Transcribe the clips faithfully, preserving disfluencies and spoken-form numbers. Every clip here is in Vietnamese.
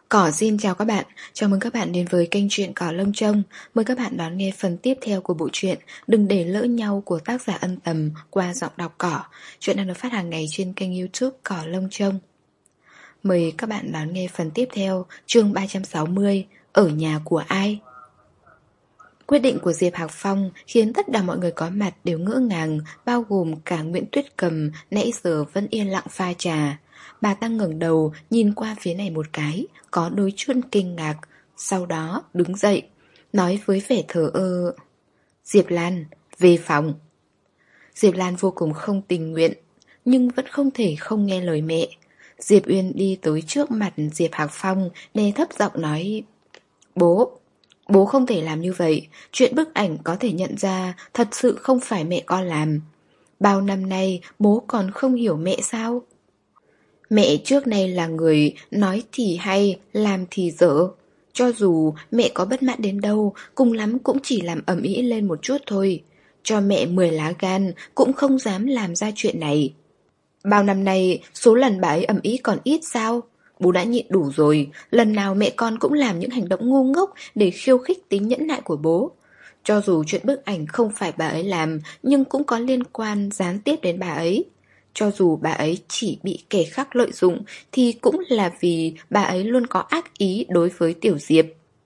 Cỏ xin chào các bạn, chào mừng các bạn đến với kênh truyện Cỏ Lông Trông. Mời các bạn đón nghe phần tiếp theo của bộ truyện Đừng để lỡ nhau của tác giả Ân Tầm qua giọng đọc Cỏ. Chuyện đang được phát hàng ngày trên kênh YouTube Cỏ Lông Trông. Mời các bạn đón nghe phần tiếp theo, chương ba trăm sáu mươi, Ở nhà của ai? Quyết định của Diệp Hạc Phong khiến tất cả mọi người có mặt đều ngỡ ngàng, bao gồm cả Nguyễn Tuyết Cầm nãy giờ vẫn yên lặng pha trà. Bà ta ngẩng đầu nhìn qua phía này một cái, có đôi chút kinh ngạc, sau đó đứng dậy, nói với vẻ thờ ơ: Diệp Lan, về phòng. Diệp Lan vô cùng không tình nguyện, nhưng vẫn không thể không nghe lời mẹ. Diệp Uyên đi tới trước mặt Diệp Hạc Phong, đè thấp giọng nói: Bố, bố không thể làm như vậy. Chuyện bức ảnh có thể nhận ra thật sự không phải mẹ con làm. Bao năm nay bố còn không hiểu mẹ sao? Mẹ trước nay là người nói thì hay, làm thì dở. Cho dù mẹ có bất mãn đến đâu, cùng lắm cũng chỉ làm ầm ĩ lên một chút thôi. Cho mẹ mười lá gan cũng không dám làm ra chuyện này. Bao năm nay số lần bà ấy ầm ĩ còn ít sao? Bố đã nhịn đủ rồi. Lần nào mẹ con cũng làm những hành động ngu ngốc để khiêu khích tính nhẫn nại của bố. Cho dù chuyện bức ảnh không phải bà ấy làm, nhưng cũng có liên quan gián tiếp đến bà ấy. Cho dù bà ấy chỉ bị kẻ khác lợi dụng, thì cũng là vì bà ấy luôn có ác ý đối với Tiểu Diệp.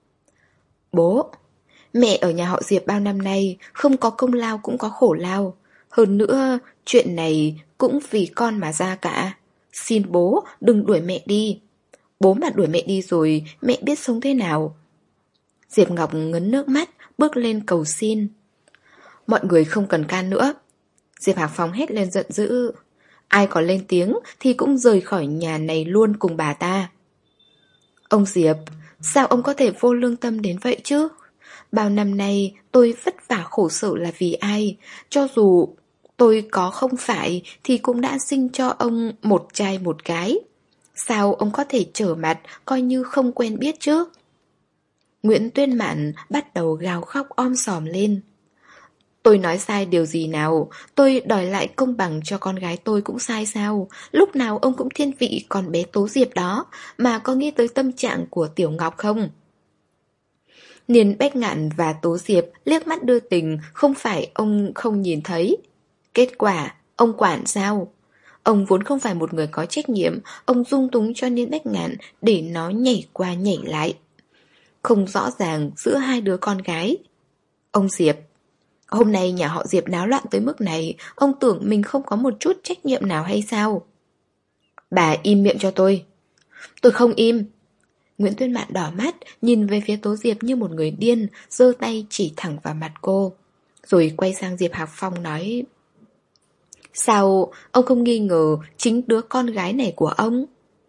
Bố, mẹ ở nhà họ Diệp bao năm nay không có công lao cũng có khổ lao. Hơn nữa, chuyện này cũng vì con mà ra cả. Xin bố đừng đuổi mẹ đi. Bố mà đuổi mẹ đi rồi, mẹ biết sống thế nào? Diệp Ngọc ngấn nước mắt, bước lên cầu xin. Mọi người không cần can nữa. Diệp Hạc Phong hét lên giận dữ. Ai còn lên tiếng thì cũng rời khỏi nhà này luôn cùng bà ta. Ông Diệp, sao ông có thể vô lương tâm đến vậy chứ? Bao năm nay tôi vất vả khổ sở là vì ai? Cho dù tôi có không phải thì cũng đã sinh cho ông một trai một gái. Sao ông có thể trở mặt coi như không quen biết chứ? Nguyễn Tuyên Mạn bắt đầu gào khóc om sòm lên. Tôi nói sai điều gì nào? Tôi đòi lại công bằng cho con gái tôi cũng sai sao? Lúc nào ông cũng thiên vị con bé Tố Diệp đó, mà có nghĩ tới tâm trạng của Tiểu Ngọc không? Niên Bách Ngạn và Tố Diệp liếc mắt đưa tình, không phải ông không nhìn thấy. Kết quả, ông quản sao? Ông vốn không phải một người có trách nhiệm, ông dung túng cho Niên Bách Ngạn để nó nhảy qua nhảy lại. Không rõ ràng giữa hai đứa con gái. Ông Diệp, hôm nay nhà họ Diệp náo loạn tới mức này, ông tưởng mình không có một chút trách nhiệm nào hay sao? Bà im miệng cho tôi. Tôi không im. Nguyễn Tuyên Mạn đỏ mắt, nhìn về phía Tố Diệp như một người điên, giơ tay chỉ thẳng vào mặt cô. Rồi quay sang Diệp Hạc Phong nói: Sao ông không nghi ngờ chính đứa con gái này của ông?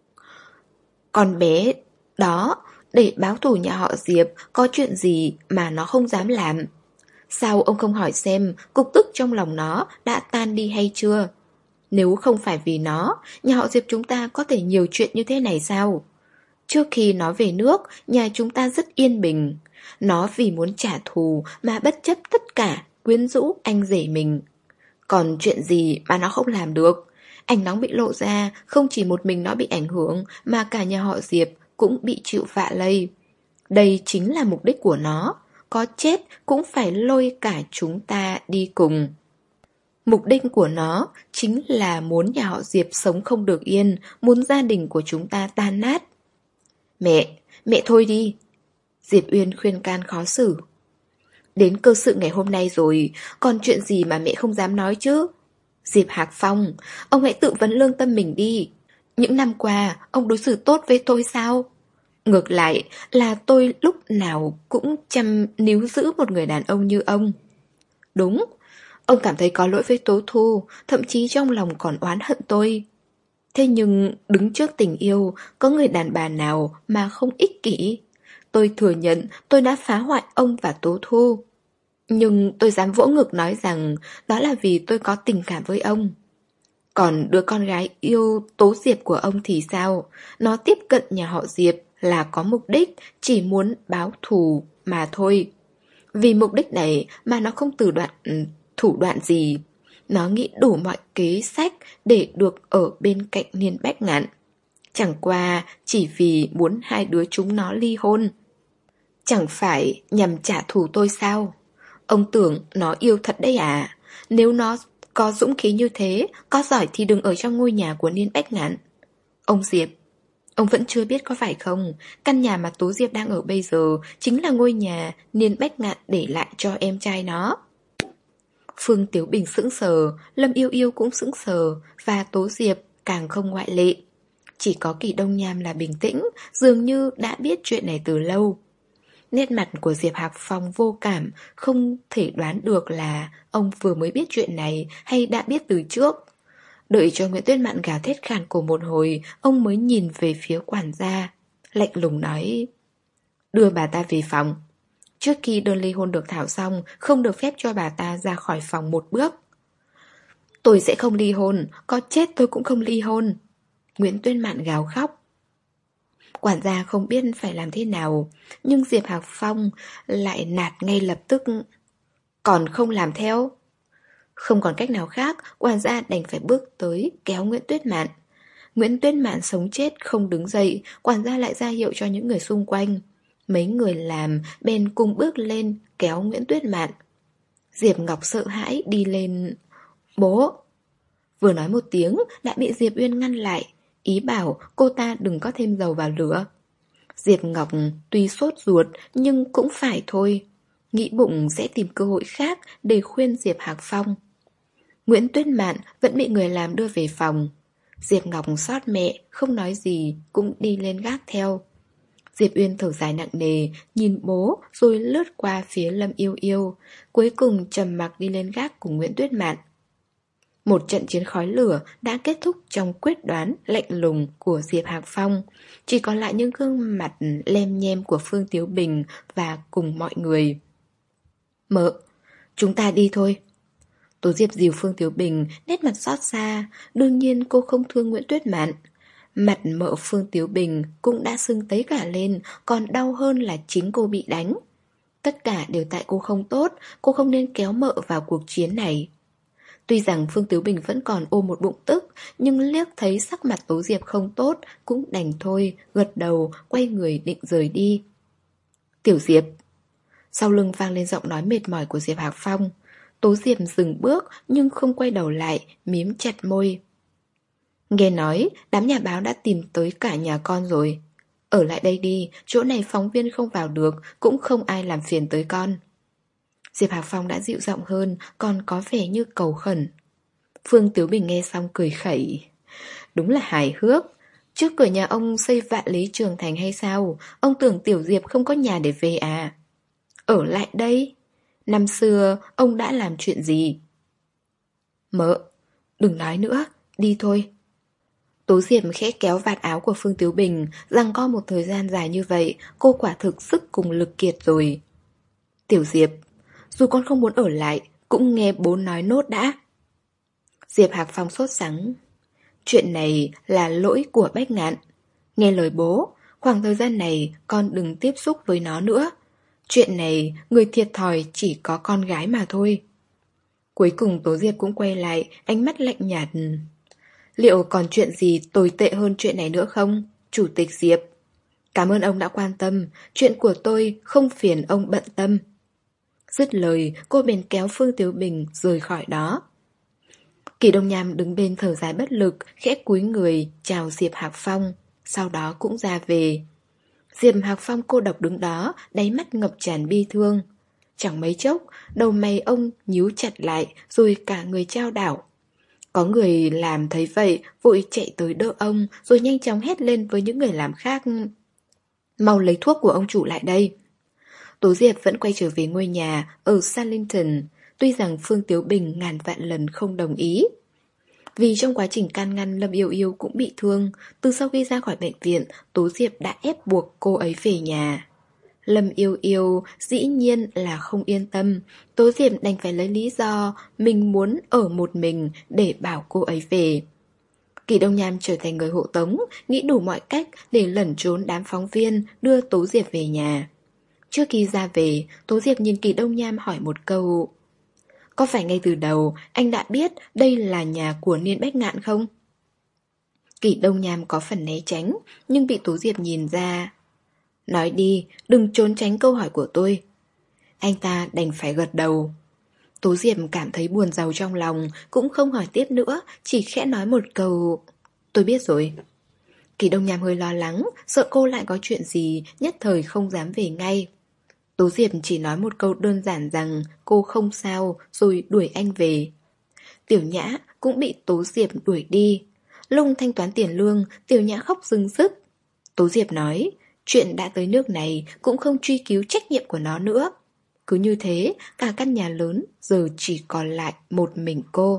Con bé đó để báo thù nhà họ Diệp có chuyện gì mà nó không dám làm? Sao ông không hỏi xem cục tức trong lòng nó đã tan đi hay chưa? Nếu không phải vì nó, nhà họ Diệp chúng ta có thể nhiều chuyện như thế này sao? Trước khi nó về nước, nhà chúng ta rất yên bình. Nó vì muốn trả thù mà bất chấp tất cả quyến rũ anh rể mình. Còn chuyện gì mà nó không làm được? Ảnh nóng bị lộ ra, không chỉ một mình nó bị ảnh hưởng, mà cả nhà họ Diệp cũng bị chịu vạ lây. Đây chính là mục đích của nó. Có chết cũng phải lôi cả chúng ta đi cùng. Mục đích của nó chính là muốn nhà họ Diệp sống không được yên, muốn gia đình của chúng ta tan nát. Mẹ, mẹ thôi đi. Diệp Uyên khuyên can khó xử. Đến cơ sự ngày hôm nay rồi, còn chuyện gì mà mẹ không dám nói chứ? Diệp Hạc Phong, ông hãy tự vấn lương tâm mình đi. Những năm qua, ông đối xử tốt với tôi sao? Ngược lại là tôi lúc nào cũng chăm níu giữ một người đàn ông như ông. Đúng, ông cảm thấy có lỗi với Tố Thu, thậm chí trong lòng còn oán hận tôi. Thế nhưng đứng trước tình yêu, có người đàn bà nào mà không ích kỷ? Tôi thừa nhận tôi đã phá hoại ông và Tố Thu. Nhưng tôi dám vỗ ngực nói rằng đó là vì tôi có tình cảm với ông. Còn đứa con gái yêu Tố Diệp của ông thì sao? Nó tiếp cận nhà họ Diệp là có mục đích, chỉ muốn báo thù mà thôi. Vì mục đích này mà nó không từ đoạn thủ đoạn gì. Nó nghĩ đủ mọi kế sách để được ở bên cạnh Niên Bách Ngạn. Chẳng qua chỉ vì muốn hai đứa chúng nó ly hôn. Chẳng phải nhằm trả thù tôi sao? Ông tưởng nó yêu thật đấy à? Nếu nó có dũng khí như thế, có giỏi thì đừng ở trong ngôi nhà của Niên Bách Ngạn. Ông Diệp, ông vẫn chưa biết có phải không? Căn nhà mà Tố Diệp đang ở bây giờ chính là ngôi nhà Niên Bách Ngạn để lại cho em trai nó. Phương Tiếu Bình sững sờ, Lâm Yêu Yêu cũng sững sờ, và Tố Diệp càng không ngoại lệ. Chỉ có Kỳ Đông Nham là bình tĩnh, dường như đã biết chuyện này từ lâu. Nét mặt của Diệp Hạc Phong vô cảm, không thể đoán được là ông vừa mới biết chuyện này hay đã biết từ trước. Đợi cho Nguyễn Tuyết Mạn gào thét khàn cổ một hồi, ông mới nhìn về phía quản gia, lạnh lùng nói: đưa bà ta về phòng. Trước khi đơn ly hôn được thảo xong, không được phép cho bà ta ra khỏi phòng một bước. Tôi sẽ không ly hôn, có chết tôi cũng không ly hôn. Nguyễn Tuyết Mạn gào khóc. Quản gia không biết phải làm thế nào, nhưng Diệp Hạc Phong lại nạt ngay lập tức: còn không làm theo. Không còn cách nào khác, quản gia đành phải bước tới kéo Nguyễn Tuyết Mạn. Nguyễn Tuyết Mạn sống chết không đứng dậy, quản gia lại ra hiệu cho những người xung quanh. Mấy người làm bèn cùng bước lên kéo Nguyễn Tuyết Mạn. Diệp Ngọc sợ hãi đi lên. Bố! Vừa nói một tiếng đã bị Diệp Uyên ngăn lại, ý bảo cô ta đừng có thêm dầu vào lửa. Diệp Ngọc tuy sốt ruột nhưng cũng phải thôi, nghĩ bụng sẽ tìm cơ hội khác để khuyên Diệp Hạc Phong. Nguyễn Tuyết Mạn vẫn bị người làm đưa về phòng. Diệp Ngọc xót mẹ, không nói gì, cũng đi lên gác theo. Diệp Uyên thở dài nặng nề, nhìn bố rồi lướt qua phía Lâm Yêu Yêu, cuối cùng trầm mặc đi lên gác cùng Nguyễn Tuyết Mạn. Một trận chiến khói lửa đã kết thúc trong quyết đoán lạnh lùng của Diệp Hạc Phong, chỉ còn lại những gương mặt lem nhem của Phương Tiếu Bình và cùng mọi người. Mợ, chúng ta đi thôi. Tố Diệp dìu Phương Tiếu Bình, nét mặt xót xa, đương nhiên cô không thương Nguyễn Tuyết Mạn. Mặt mợ Phương Tiếu Bình cũng đã sưng tấy cả lên, còn đau hơn là chính cô bị đánh. Tất cả đều tại cô không tốt, cô không nên kéo mợ vào cuộc chiến này. Tuy rằng Phương Tiếu Bình vẫn còn ôm một bụng tức, nhưng liếc thấy sắc mặt Tố Diệp không tốt, cũng đành thôi, gật đầu, quay người định rời đi. Tiểu Diệp. Sau lưng vang lên giọng nói mệt mỏi của Diệp Hạc Phong. Tố Diệp dừng bước nhưng không quay đầu lại, mím chặt môi. Nghe nói đám nhà báo đã tìm tới cả nhà con rồi. Ở lại đây đi, chỗ này phóng viên không vào được, cũng không ai làm phiền tới con. Diệp Hạc Phong đã dịu giọng hơn, còn có vẻ như cầu khẩn. Phương Tiếu Bình nghe xong cười khẩy. Đúng là hài hước. Trước cửa nhà ông xây Vạn Lý Trường Thành hay sao? Ông tưởng Tiểu Diệp không có nhà để về à? Ở lại đây. Năm xưa ông đã làm chuyện gì? Mợ, đừng nói nữa, đi thôi. Tố Diệp khẽ kéo vạt áo của Phương Tiếu Bình, giằng co một thời gian dài như vậy, cô quả thực sức cùng lực kiệt rồi. Tiểu Diệp, dù con không muốn ở lại, cũng nghe bố nói nốt đã. Diệp Hạc Phong sốt sắng. Chuyện này là lỗi của Bách Ngạn. Nghe lời bố, khoảng thời gian này con đừng tiếp xúc với nó nữa. Chuyện này người thiệt thòi chỉ có con gái mà thôi. Cuối cùng Tố Diệp cũng quay lại, ánh mắt lạnh nhạt. Liệu còn chuyện gì tồi tệ hơn chuyện này nữa không, Chủ tịch Diệp? Cảm ơn ông đã quan tâm, chuyện của tôi không phiền ông bận tâm. Dứt lời, cô bèn kéo Phương Tiếu Bình rời khỏi đó. Kỳ Đông Nham đứng bên thở dài bất lực, khẽ cúi người chào Diệp Hạc Phong, sau đó cũng ra về. Diệp Hạc Phong cô độc đứng đó, đáy mắt ngập tràn bi thương. Chẳng mấy chốc, đầu mày ông nhíu chặt lại, rồi cả người chao đảo. Có người làm thấy vậy, vội chạy tới đỡ ông, rồi nhanh chóng hét lên với những người làm khác. Mau lấy thuốc của ông chủ lại đây. Tố Diệp vẫn quay trở về ngôi nhà ở Salington, tuy rằng Phương Tiếu Bình ngàn vạn lần không đồng ý. Vì trong quá trình can ngăn, Lâm Yêu Yêu cũng bị thương. Từ sau khi ra khỏi bệnh viện, Tố Diệp đã ép buộc cô ấy về nhà. Lâm Yêu Yêu dĩ nhiên là không yên tâm. Tố Diệp đành phải lấy lý do mình muốn ở một mình để bảo cô ấy về. Kỳ Đông Nham trở thành người hộ tống, nghĩ đủ mọi cách để lẩn trốn đám phóng viên, đưa Tố Diệp về nhà. Trước khi ra về, Tố Diệp nhìn Kỳ Đông Nham hỏi một câu. Có phải ngay từ đầu anh đã biết đây là nhà của Niên Bách Ngạn không? Kỷ Đông Nham có phần né tránh, nhưng bị Tố Diệp nhìn ra. Nói đi, đừng trốn tránh câu hỏi của tôi. Anh ta đành phải gật đầu. Tố Diệp cảm thấy buồn rầu trong lòng, cũng không hỏi tiếp nữa, chỉ khẽ nói một câu. Tôi biết rồi. Kỷ Đông Nham hơi lo lắng, sợ cô lại có chuyện gì, nhất thời không dám về ngay. Tố Diệp chỉ nói một câu đơn giản rằng cô không sao, rồi đuổi anh về. Tiểu Nhã cũng bị Tố Diệp đuổi đi. Lung thanh toán tiền lương, Tiểu Nhã khóc rưng rức. Tố Diệp nói, chuyện đã tới nước này cũng không truy cứu trách nhiệm của nó nữa. Cứ như thế, cả căn nhà lớn giờ chỉ còn lại một mình cô.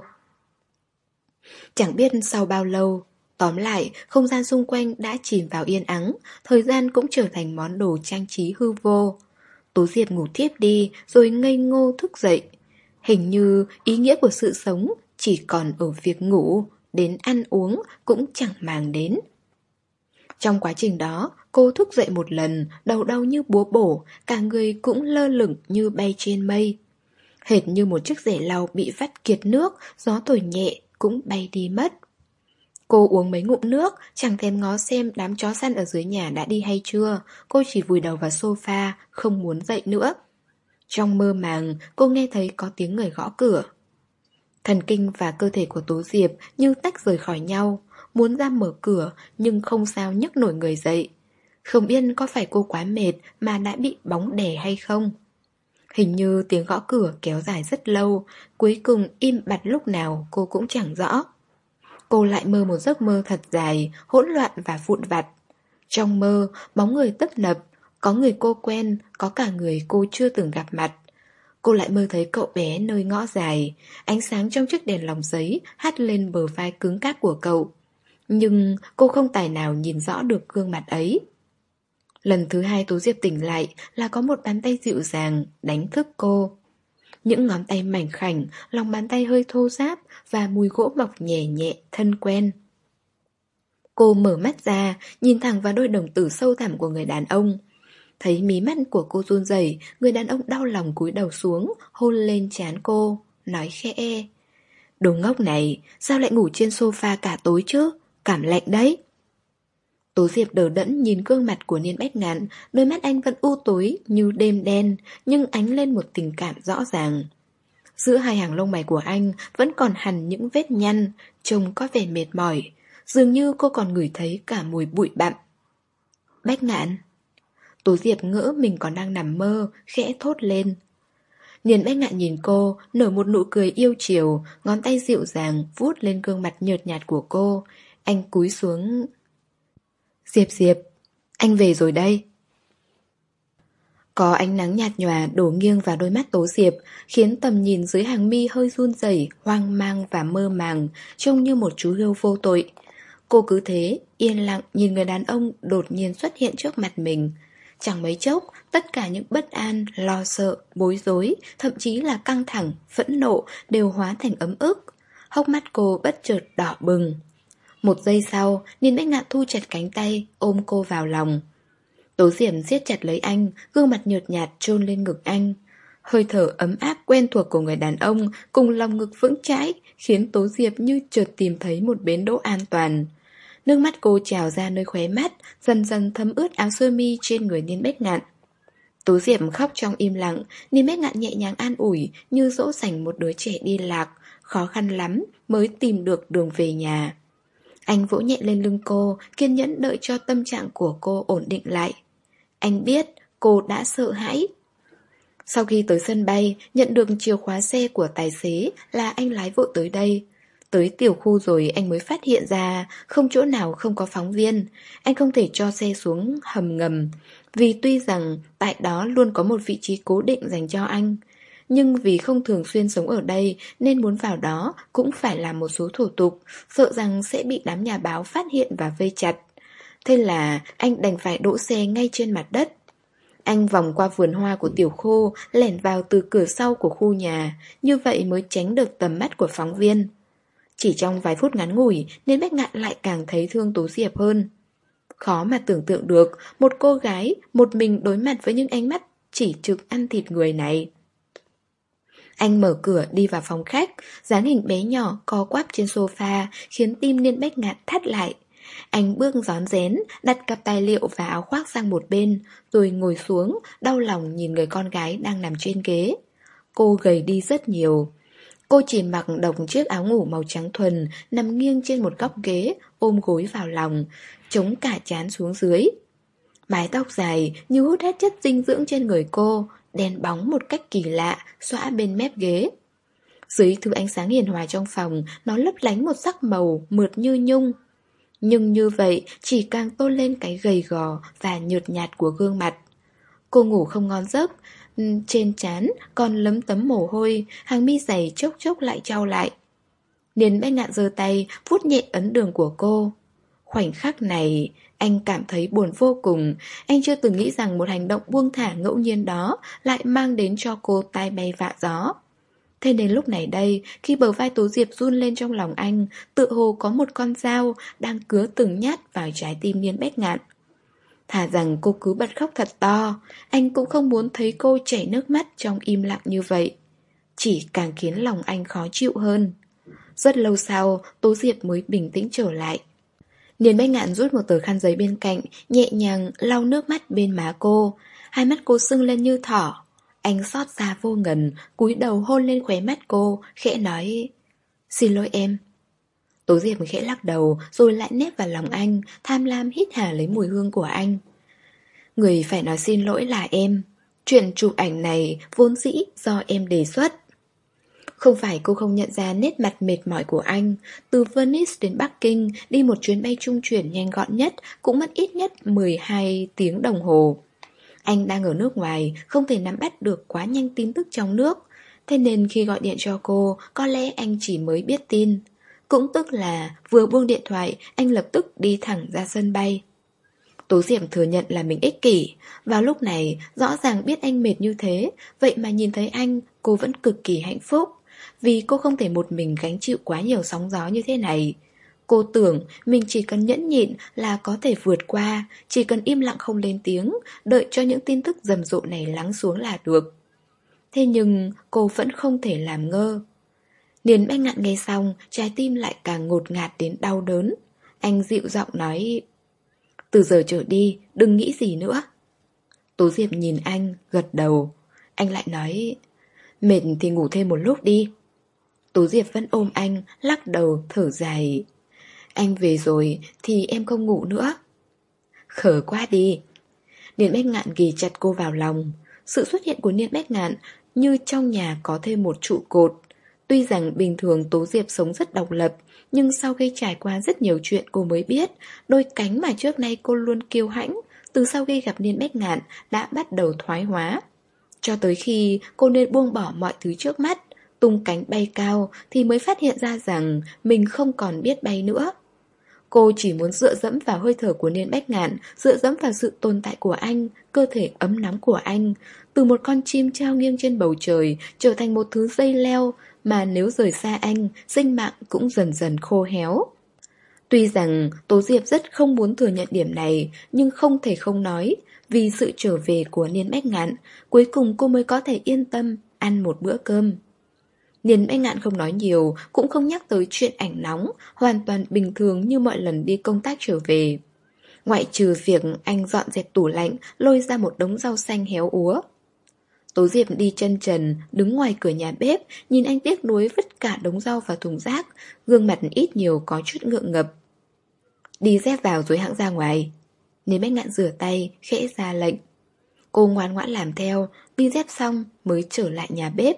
Chẳng biết sau bao lâu, tóm lại, không gian xung quanh đã chìm vào yên ắng, thời gian cũng trở thành món đồ trang trí hư vô. Tố Diệp ngủ thiếp đi, rồi ngây ngô thức dậy. Hình như ý nghĩa của sự sống chỉ còn ở việc ngủ, đến ăn uống cũng chẳng màng đến. Trong quá trình đó, cô thức dậy một lần, đầu đau như búa bổ, cả người cũng lơ lửng như bay trên mây. Hệt như một chiếc rẻ lau bị vắt kiệt nước, gió thổi nhẹ cũng bay đi mất. Cô uống mấy ngụm nước, chẳng thèm ngó xem đám chó săn ở dưới nhà đã đi hay chưa. Cô chỉ vùi đầu vào sofa, không muốn dậy nữa. Trong mơ màng, cô nghe thấy có tiếng người gõ cửa. Thần kinh và cơ thể của Tố Diệp như tách rời khỏi nhau, muốn ra mở cửa nhưng không sao nhấc nổi người dậy. Không biết có phải cô quá mệt mà đã bị bóng đè hay không. Hình như tiếng gõ cửa kéo dài rất lâu, cuối cùng im bặt lúc nào cô cũng chẳng rõ. Cô lại mơ một giấc mơ thật dài, hỗn loạn và vụn vặt. Trong mơ, bóng người tấp nập, có người cô quen, có cả người cô chưa từng gặp mặt. Cô lại mơ thấy cậu bé nơi ngõ dài, ánh sáng trong chiếc đèn lồng giấy hắt lên bờ vai cứng cáp của cậu. Nhưng cô không tài nào nhìn rõ được gương mặt ấy. Lần thứ hai Tố Diệp tỉnh lại là có một bàn tay dịu dàng đánh thức cô. Những ngón tay mảnh khảnh, lòng bàn tay hơi thô ráp và mùi gỗ mọc nhẹ nhẹ, thân quen. Cô mở mắt ra, nhìn thẳng vào đôi đồng tử sâu thẳm của người đàn ông. Thấy mí mắt của cô run rẩy, người đàn ông đau lòng cúi đầu xuống, hôn lên trán cô, nói khẽ. Đồ ngốc này, sao lại ngủ trên sofa cả tối chứ? Cảm lạnh đấy. Tố Diệp đờ đẫn nhìn gương mặt của Niên Bách Ngạn, đôi mắt anh vẫn u tối như đêm đen, nhưng ánh lên một tình cảm rõ ràng. Giữa hai hàng lông mày của anh vẫn còn hằn những vết nhăn, trông có vẻ mệt mỏi. Dường như cô còn ngửi thấy cả mùi bụi bặm. Bách Ngạn. Tố Diệp ngỡ mình còn đang nằm mơ, khẽ thốt lên. Niên Bách Ngạn nhìn cô, nở một nụ cười yêu chiều, ngón tay dịu dàng vuốt lên gương mặt nhợt nhạt của cô. Anh cúi xuống. Diệp Diệp, anh về rồi đây. Có ánh nắng nhạt nhòa đổ nghiêng vào đôi mắt Tố Diệp, khiến tầm nhìn dưới hàng mi hơi run rẩy, hoang mang và mơ màng, trông như một chú hươu vô tội. Cô cứ thế, yên lặng nhìn người đàn ông đột nhiên xuất hiện trước mặt mình. Chẳng mấy chốc, tất cả những bất an, lo sợ, bối rối, thậm chí là căng thẳng, phẫn nộ đều hóa thành ấm ức. Hốc mắt cô bất chợt đỏ bừng. Một giây sau, Niên Bách Ngạn thu chặt cánh tay, ôm cô vào lòng. Tố Diệp siết chặt lấy anh, gương mặt nhợt nhạt chôn lên ngực anh. Hơi thở ấm áp quen thuộc của người đàn ông cùng lòng ngực vững chãi khiến Tố Diệp như chợt tìm thấy một bến đỗ an toàn. Nước mắt cô trào ra nơi khóe mắt, dần dần thấm ướt áo sơ mi trên người Niên Bách Ngạn. Tố Diệp khóc trong im lặng, Niên Bách Ngạn nhẹ nhàng an ủi như dỗ dành một đứa trẻ đi lạc, khó khăn lắm mới tìm được đường về nhà. Anh vỗ nhẹ lên lưng cô, kiên nhẫn đợi cho tâm trạng của cô ổn định lại. Anh biết cô đã sợ hãi. Sau khi tới sân bay, nhận được chìa khóa xe của tài xế là anh lái vội tới đây. Tới tiểu khu rồi anh mới phát hiện ra không chỗ nào không có phóng viên. Anh không thể cho xe xuống hầm ngầm, vì tuy rằng tại đó luôn có một vị trí cố định dành cho anh. Nhưng vì không thường xuyên sống ở đây nên muốn vào đó cũng phải làm một số thủ tục, sợ rằng sẽ bị đám nhà báo phát hiện và vây chặt. Thế là anh đành phải đỗ xe ngay trên mặt đất. Anh vòng qua vườn hoa của tiểu khu, lẻn vào từ cửa sau của khu nhà, như vậy mới tránh được tầm mắt của phóng viên. Chỉ trong vài phút ngắn ngủi, nên Bách Ngạn lại càng thấy thương Tố Diệp hơn. Khó mà tưởng tượng được, một cô gái, một mình đối mặt với những ánh mắt chỉ trực ăn thịt người này. Anh mở cửa đi vào phòng khách, dáng hình bé nhỏ co quắp trên sofa khiến tim Niên Bách Ngạn thắt lại. Anh bước rón rén, đặt cặp tài liệu và áo khoác sang một bên, rồi ngồi xuống, đau lòng nhìn người con gái đang nằm trên ghế. Cô gầy đi rất nhiều. Cô chỉ mặc đồng chiếc áo ngủ màu trắng thuần, nằm nghiêng trên một góc ghế, ôm gối vào lòng, chống cả trán xuống dưới. Mái tóc dài như hút hết chất dinh dưỡng trên người cô, đen bóng một cách kỳ lạ, xõa bên mép ghế. Dưới thứ ánh sáng hiền hòa trong phòng, nó lấp lánh một sắc màu mượt như nhung. Nhưng như vậy chỉ càng tôn lên cái gầy gò và nhợt nhạt của gương mặt. Cô ngủ không ngon giấc, trên trán còn lấm tấm mồ hôi, hàng mi dày chốc chốc lại trao lại. Niên Bách Ngạn giơ tay vuốt nhẹ ấn đường của cô. Khoảnh khắc này, anh cảm thấy buồn vô cùng. Anh chưa từng nghĩ rằng một hành động buông thả ngẫu nhiên đó lại mang đến cho cô tai bay vạ gió. Thế nên lúc này đây, khi bờ vai Tố Diệp run lên trong lòng anh, tựa hồ có một con dao đang cứa từng nhát vào trái tim Niên Bách Ngạn. Thà rằng cô cứ bật khóc thật to, anh cũng không muốn thấy cô chảy nước mắt trong im lặng như vậy. Chỉ càng khiến lòng anh khó chịu hơn. Rất lâu sau, Tố Diệp mới bình tĩnh trở lại. Niên Bách Ngạn rút một tờ khăn giấy bên cạnh, nhẹ nhàng lau nước mắt bên má cô. Hai mắt cô sưng lên như thỏ. Anh xót xa vô ngần, cúi đầu hôn lên khóe mắt cô, khẽ nói: "Xin lỗi em." Tố Diệp khẽ lắc đầu, rồi lại nép vào lòng anh, tham lam hít hà lấy mùi hương của anh. "Người phải nói xin lỗi là em. Chuyện chụp ảnh này vốn dĩ do em đề xuất." Không phải cô không nhận ra nét mặt mệt mỏi của anh. Từ Venice đến Bắc Kinh, đi một chuyến bay trung chuyển nhanh gọn nhất cũng mất ít nhất mười hai tiếng đồng hồ. Anh đang ở nước ngoài, không thể nắm bắt được quá nhanh tin tức trong nước. Thế nên khi gọi điện cho cô, có lẽ anh chỉ mới biết tin. Cũng tức là vừa buông điện thoại, anh lập tức đi thẳng ra sân bay. Tố Diệm thừa nhận là mình ích kỷ. Vào lúc này, rõ ràng biết anh mệt như thế, vậy mà nhìn thấy anh, cô vẫn cực kỳ hạnh phúc. Vì cô không thể một mình gánh chịu quá nhiều sóng gió như thế này. Cô tưởng mình chỉ cần nhẫn nhịn là có thể vượt qua, chỉ cần im lặng không lên tiếng, đợi cho những tin tức rầm rộ này lắng xuống là được. Thế nhưng cô vẫn không thể làm ngơ. Niên Bách Ngạn nghe xong, trái tim lại càng ngột ngạt đến đau đớn. Anh dịu giọng nói: "Từ giờ trở đi, đừng nghĩ gì nữa." Tố Diệp nhìn anh, gật đầu. Anh lại nói: "Mệt thì ngủ thêm một lúc đi." Tố Diệp vẫn ôm anh, lắc đầu, thở dài: "Anh về rồi thì em không ngủ nữa." "Khờ quá đi." Niên Bách Ngạn ghì chặt cô vào lòng. Sự xuất hiện của Niên Bách Ngạn như trong nhà có thêm một trụ cột. Tuy rằng bình thường Tố Diệp sống rất độc lập, nhưng sau khi trải qua rất nhiều chuyện cô mới biết, đôi cánh mà trước nay cô luôn kiêu hãnh, từ sau khi gặp Niên Bách Ngạn đã bắt đầu thoái hóa. Cho tới khi cô nên buông bỏ mọi thứ trước mắt, tung cánh bay cao thì mới phát hiện ra rằng mình không còn biết bay nữa. Cô chỉ muốn dựa dẫm vào hơi thở của Niên Bách Ngạn, dựa dẫm vào sự tồn tại của anh, cơ thể ấm nóng của anh, từ một con chim treo nghiêng trên bầu trời trở thành một thứ dây leo mà nếu rời xa anh, sinh mạng cũng dần dần khô héo. Tuy rằng Tố Diệp rất không muốn thừa nhận điểm này, nhưng không thể không nói, vì sự trở về của Niên Bách Ngạn, cuối cùng cô mới có thể yên tâm ăn một bữa cơm. Niên Bách Ngạn không nói nhiều, cũng không nhắc tới chuyện ảnh nóng, hoàn toàn bình thường như mọi lần đi công tác trở về. Ngoại trừ việc anh dọn dẹp tủ lạnh, lôi ra một đống rau xanh héo úa. Tố Diệp đi chân trần, đứng ngoài cửa nhà bếp, nhìn anh tiếc nuối vứt cả đống rau vào thùng rác, gương mặt ít nhiều có chút ngượng ngập. "Đi dép vào rồi hẵng ra ngoài." Niên Bách Ngạn rửa tay, khẽ ra lệnh. Cô ngoan ngoãn làm theo, đi dép xong mới trở lại nhà bếp.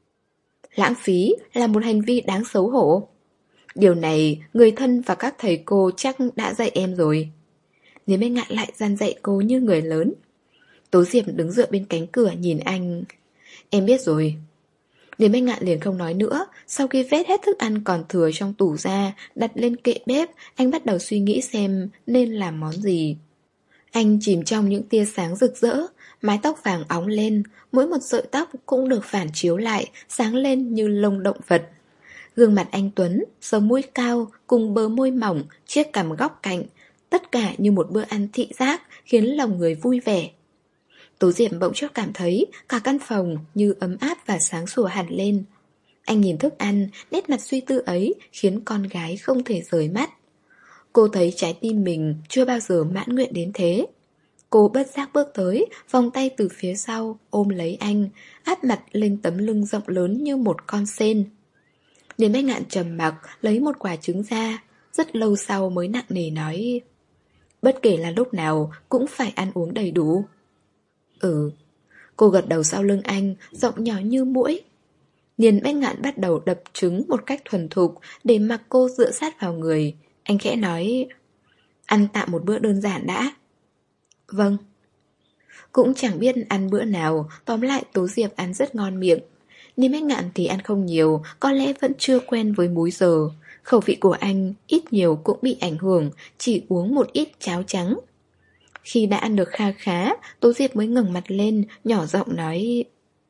Lãng phí là một hành vi đáng xấu hổ. Điều này người thân và các thầy cô chắc đã dạy em rồi. Niên Bách Ngạn lại dằn dạy cô như người lớn. Tố Diệp đứng dựa bên cánh cửa nhìn anh. "Em biết rồi." Niên Bách Ngạn liền không nói nữa. Sau khi vét hết thức ăn còn thừa trong tủ ra, đặt lên kệ bếp, anh bắt đầu suy nghĩ xem nên làm món gì. Anh chìm trong những tia sáng rực rỡ, mái tóc vàng óng lên, mỗi một sợi tóc cũng được phản chiếu lại, sáng lên như lông động vật. Gương mặt anh tuấn, sống mũi cao, cùng bờ môi mỏng, chiếc cằm góc cạnh, tất cả như một bữa ăn thị giác, khiến lòng người vui vẻ. Tố Diệp bỗng chốc cảm thấy cả căn phòng như ấm áp và sáng sủa hẳn lên. Anh nhìn thức ăn, nét mặt suy tư ấy khiến con gái không thể rời mắt. Cô thấy trái tim mình chưa bao giờ mãn nguyện đến thế. Cô bất giác bước tới, vòng tay từ phía sau, ôm lấy anh, áp mặt lên tấm lưng rộng lớn như một con sên. Điền Bách Ngạn trầm mặc, lấy một quả trứng ra, rất lâu sau mới nặng nề nói: bất kể là lúc nào cũng phải ăn uống đầy đủ. Ừ. Cô gật đầu sau lưng anh, giọng nhỏ như muỗi. Điền Bách Ngạn bắt đầu đập trứng một cách thuần thục, để mặc cô dựa sát vào người. Anh khẽ nói: ăn tạm một bữa đơn giản đã. Vâng. Cũng chẳng biết ăn bữa nào, tóm lại Tố Diệp ăn rất ngon miệng. Điền Bách Ngạn thì ăn không nhiều, có lẽ vẫn chưa quen với múi giờ. Khẩu vị của anh ít nhiều cũng bị ảnh hưởng, chỉ uống một ít cháo trắng. Khi đã ăn được kha khá, Tố Diệp mới ngẩng mặt lên, nhỏ giọng nói: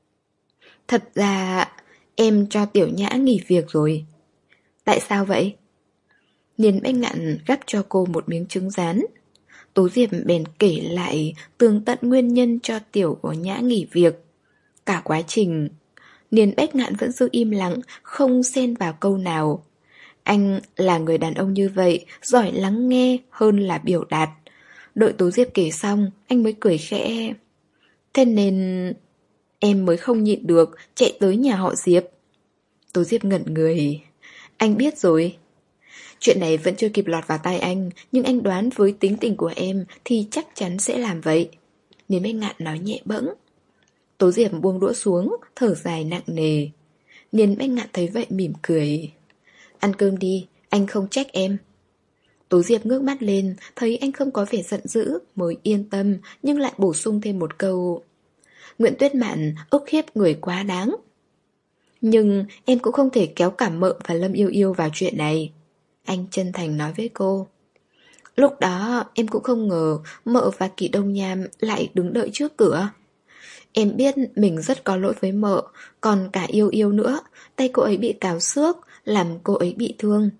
thật ra em cho Tiểu Nhã nghỉ việc rồi. Tại sao vậy? Điền Bách Ngạn gắp cho cô một miếng trứng rán. Tố Diệp bèn kể lại tường tận nguyên nhân cho Tiểu Nhã nghỉ việc. Cả quá trình, Điền Bách Ngạn vẫn giữ im lặng, không xen vào câu nào. Anh là người đàn ông như vậy, giỏi lắng nghe hơn là biểu đạt. Đợi Tố Diệp kể xong, anh mới cười khẽ. Thế nên em mới không nhịn được, chạy tới nhà họ Diệp. Tố Diệp ngẩn người. Anh biết rồi. Chuyện này vẫn chưa kịp lọt vào tai anh, nhưng anh đoán với tính tình của em thì chắc chắn sẽ làm vậy. Điền Bách Ngạn nói nhẹ bẫng. Tố Diệp buông đũa xuống, thở dài nặng nề. Điền Bách Ngạn thấy vậy mỉm cười. Ăn cơm đi, anh không trách em. Tố Diệp ngước mắt lên, thấy anh không có vẻ giận dữ, mới yên tâm, nhưng lại bổ sung thêm một câu. Nguyễn Tuyết Mạn ức hiếp người quá đáng. Nhưng em cũng không thể kéo cả Mợ và Lâm Yêu Yêu vào chuyện này. Anh chân thành nói với cô. Lúc đó em cũng không ngờ Mợ và Kỷ Đông Nham lại đứng đợi trước cửa. Em biết mình rất có lỗi với Mợ, còn cả Yêu Yêu nữa. Tay cô ấy bị cào xước, làm cô ấy bị thương.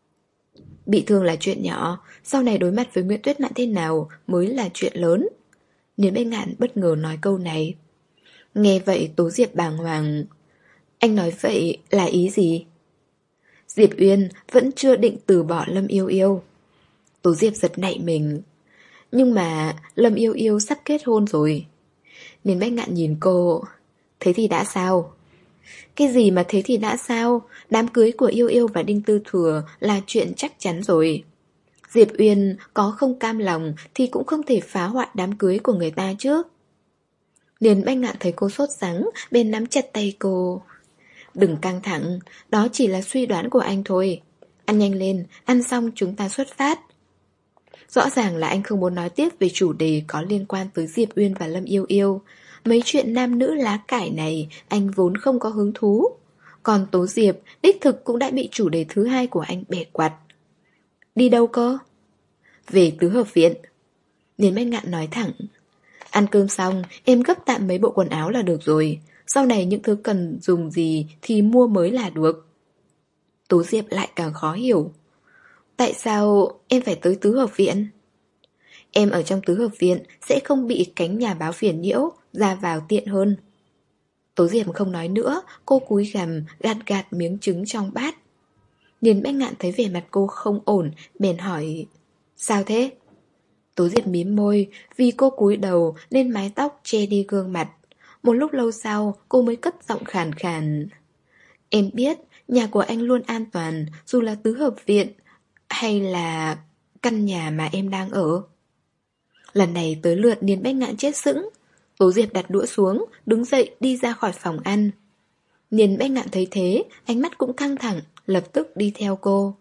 Bị thương là chuyện nhỏ, sau này đối mặt với Nguyễn Tuyết Mạn thế nào mới là chuyện lớn. Điền Bách Ngạn bất ngờ nói câu này. Nghe vậy Tố Diệp bàng hoàng. Anh nói vậy là ý gì? Diệp Uyên vẫn chưa định từ bỏ Lâm Yêu Yêu. Tố Diệp giật nảy mình. Nhưng mà Lâm Yêu Yêu sắp kết hôn rồi. Điền Bách Ngạn nhìn cô. Thế thì đã sao? Cái gì mà thế thì đã sao? Đám cưới của Yêu Yêu và Đinh Tư Thừa là chuyện chắc chắn rồi. Diệp Uyên có không cam lòng thì cũng không thể phá hoại đám cưới của người ta chứ. Điền Bách Ngạn thấy cô sốt sắng, bèn nắm chặt tay cô. Đừng căng thẳng, đó chỉ là suy đoán của anh thôi. Ăn nhanh lên, ăn xong chúng ta xuất phát. Rõ ràng là anh không muốn nói tiếp về chủ đề có liên quan tới Diệp Uyên và Lâm Yêu Yêu. Mấy chuyện nam nữ lá cải này anh vốn không có hứng thú. Còn Tố Diệp đích thực cũng đã bị chủ đề thứ hai của anh bẻ quạt. Đi đâu cơ? Về tứ hợp viện. Điền Bách Ngạn nói thẳng. Ăn cơm xong, em gấp tạm mấy bộ quần áo là được rồi. Sau này những thứ cần dùng gì thì mua mới là được. Tố Diệp lại càng khó hiểu. Tại sao em phải tới tứ hợp viện? Em ở trong tứ hợp viện sẽ không bị cánh nhà báo phiền nhiễu, ra vào tiện hơn. Tố Diệp không nói nữa, cô cúi gằm gạt gạt miếng trứng trong bát. Điền Bách Ngạn thấy vẻ mặt cô không ổn, bèn hỏi. Sao thế? Tố Diệp mím môi, vì cô cúi đầu nên mái tóc che đi gương mặt. Một lúc lâu sau, cô mới cất giọng khàn khàn. Em biết, nhà của anh luôn an toàn, dù là tứ hợp viện, hay là căn nhà mà em đang ở. Lần này tới lượt Điền Bách Ngạn chết sững. Tố Diệp đặt đũa xuống, đứng dậy đi ra khỏi phòng ăn. Điền Bách Ngạn thấy thế, ánh mắt cũng căng thẳng, lập tức đi theo cô.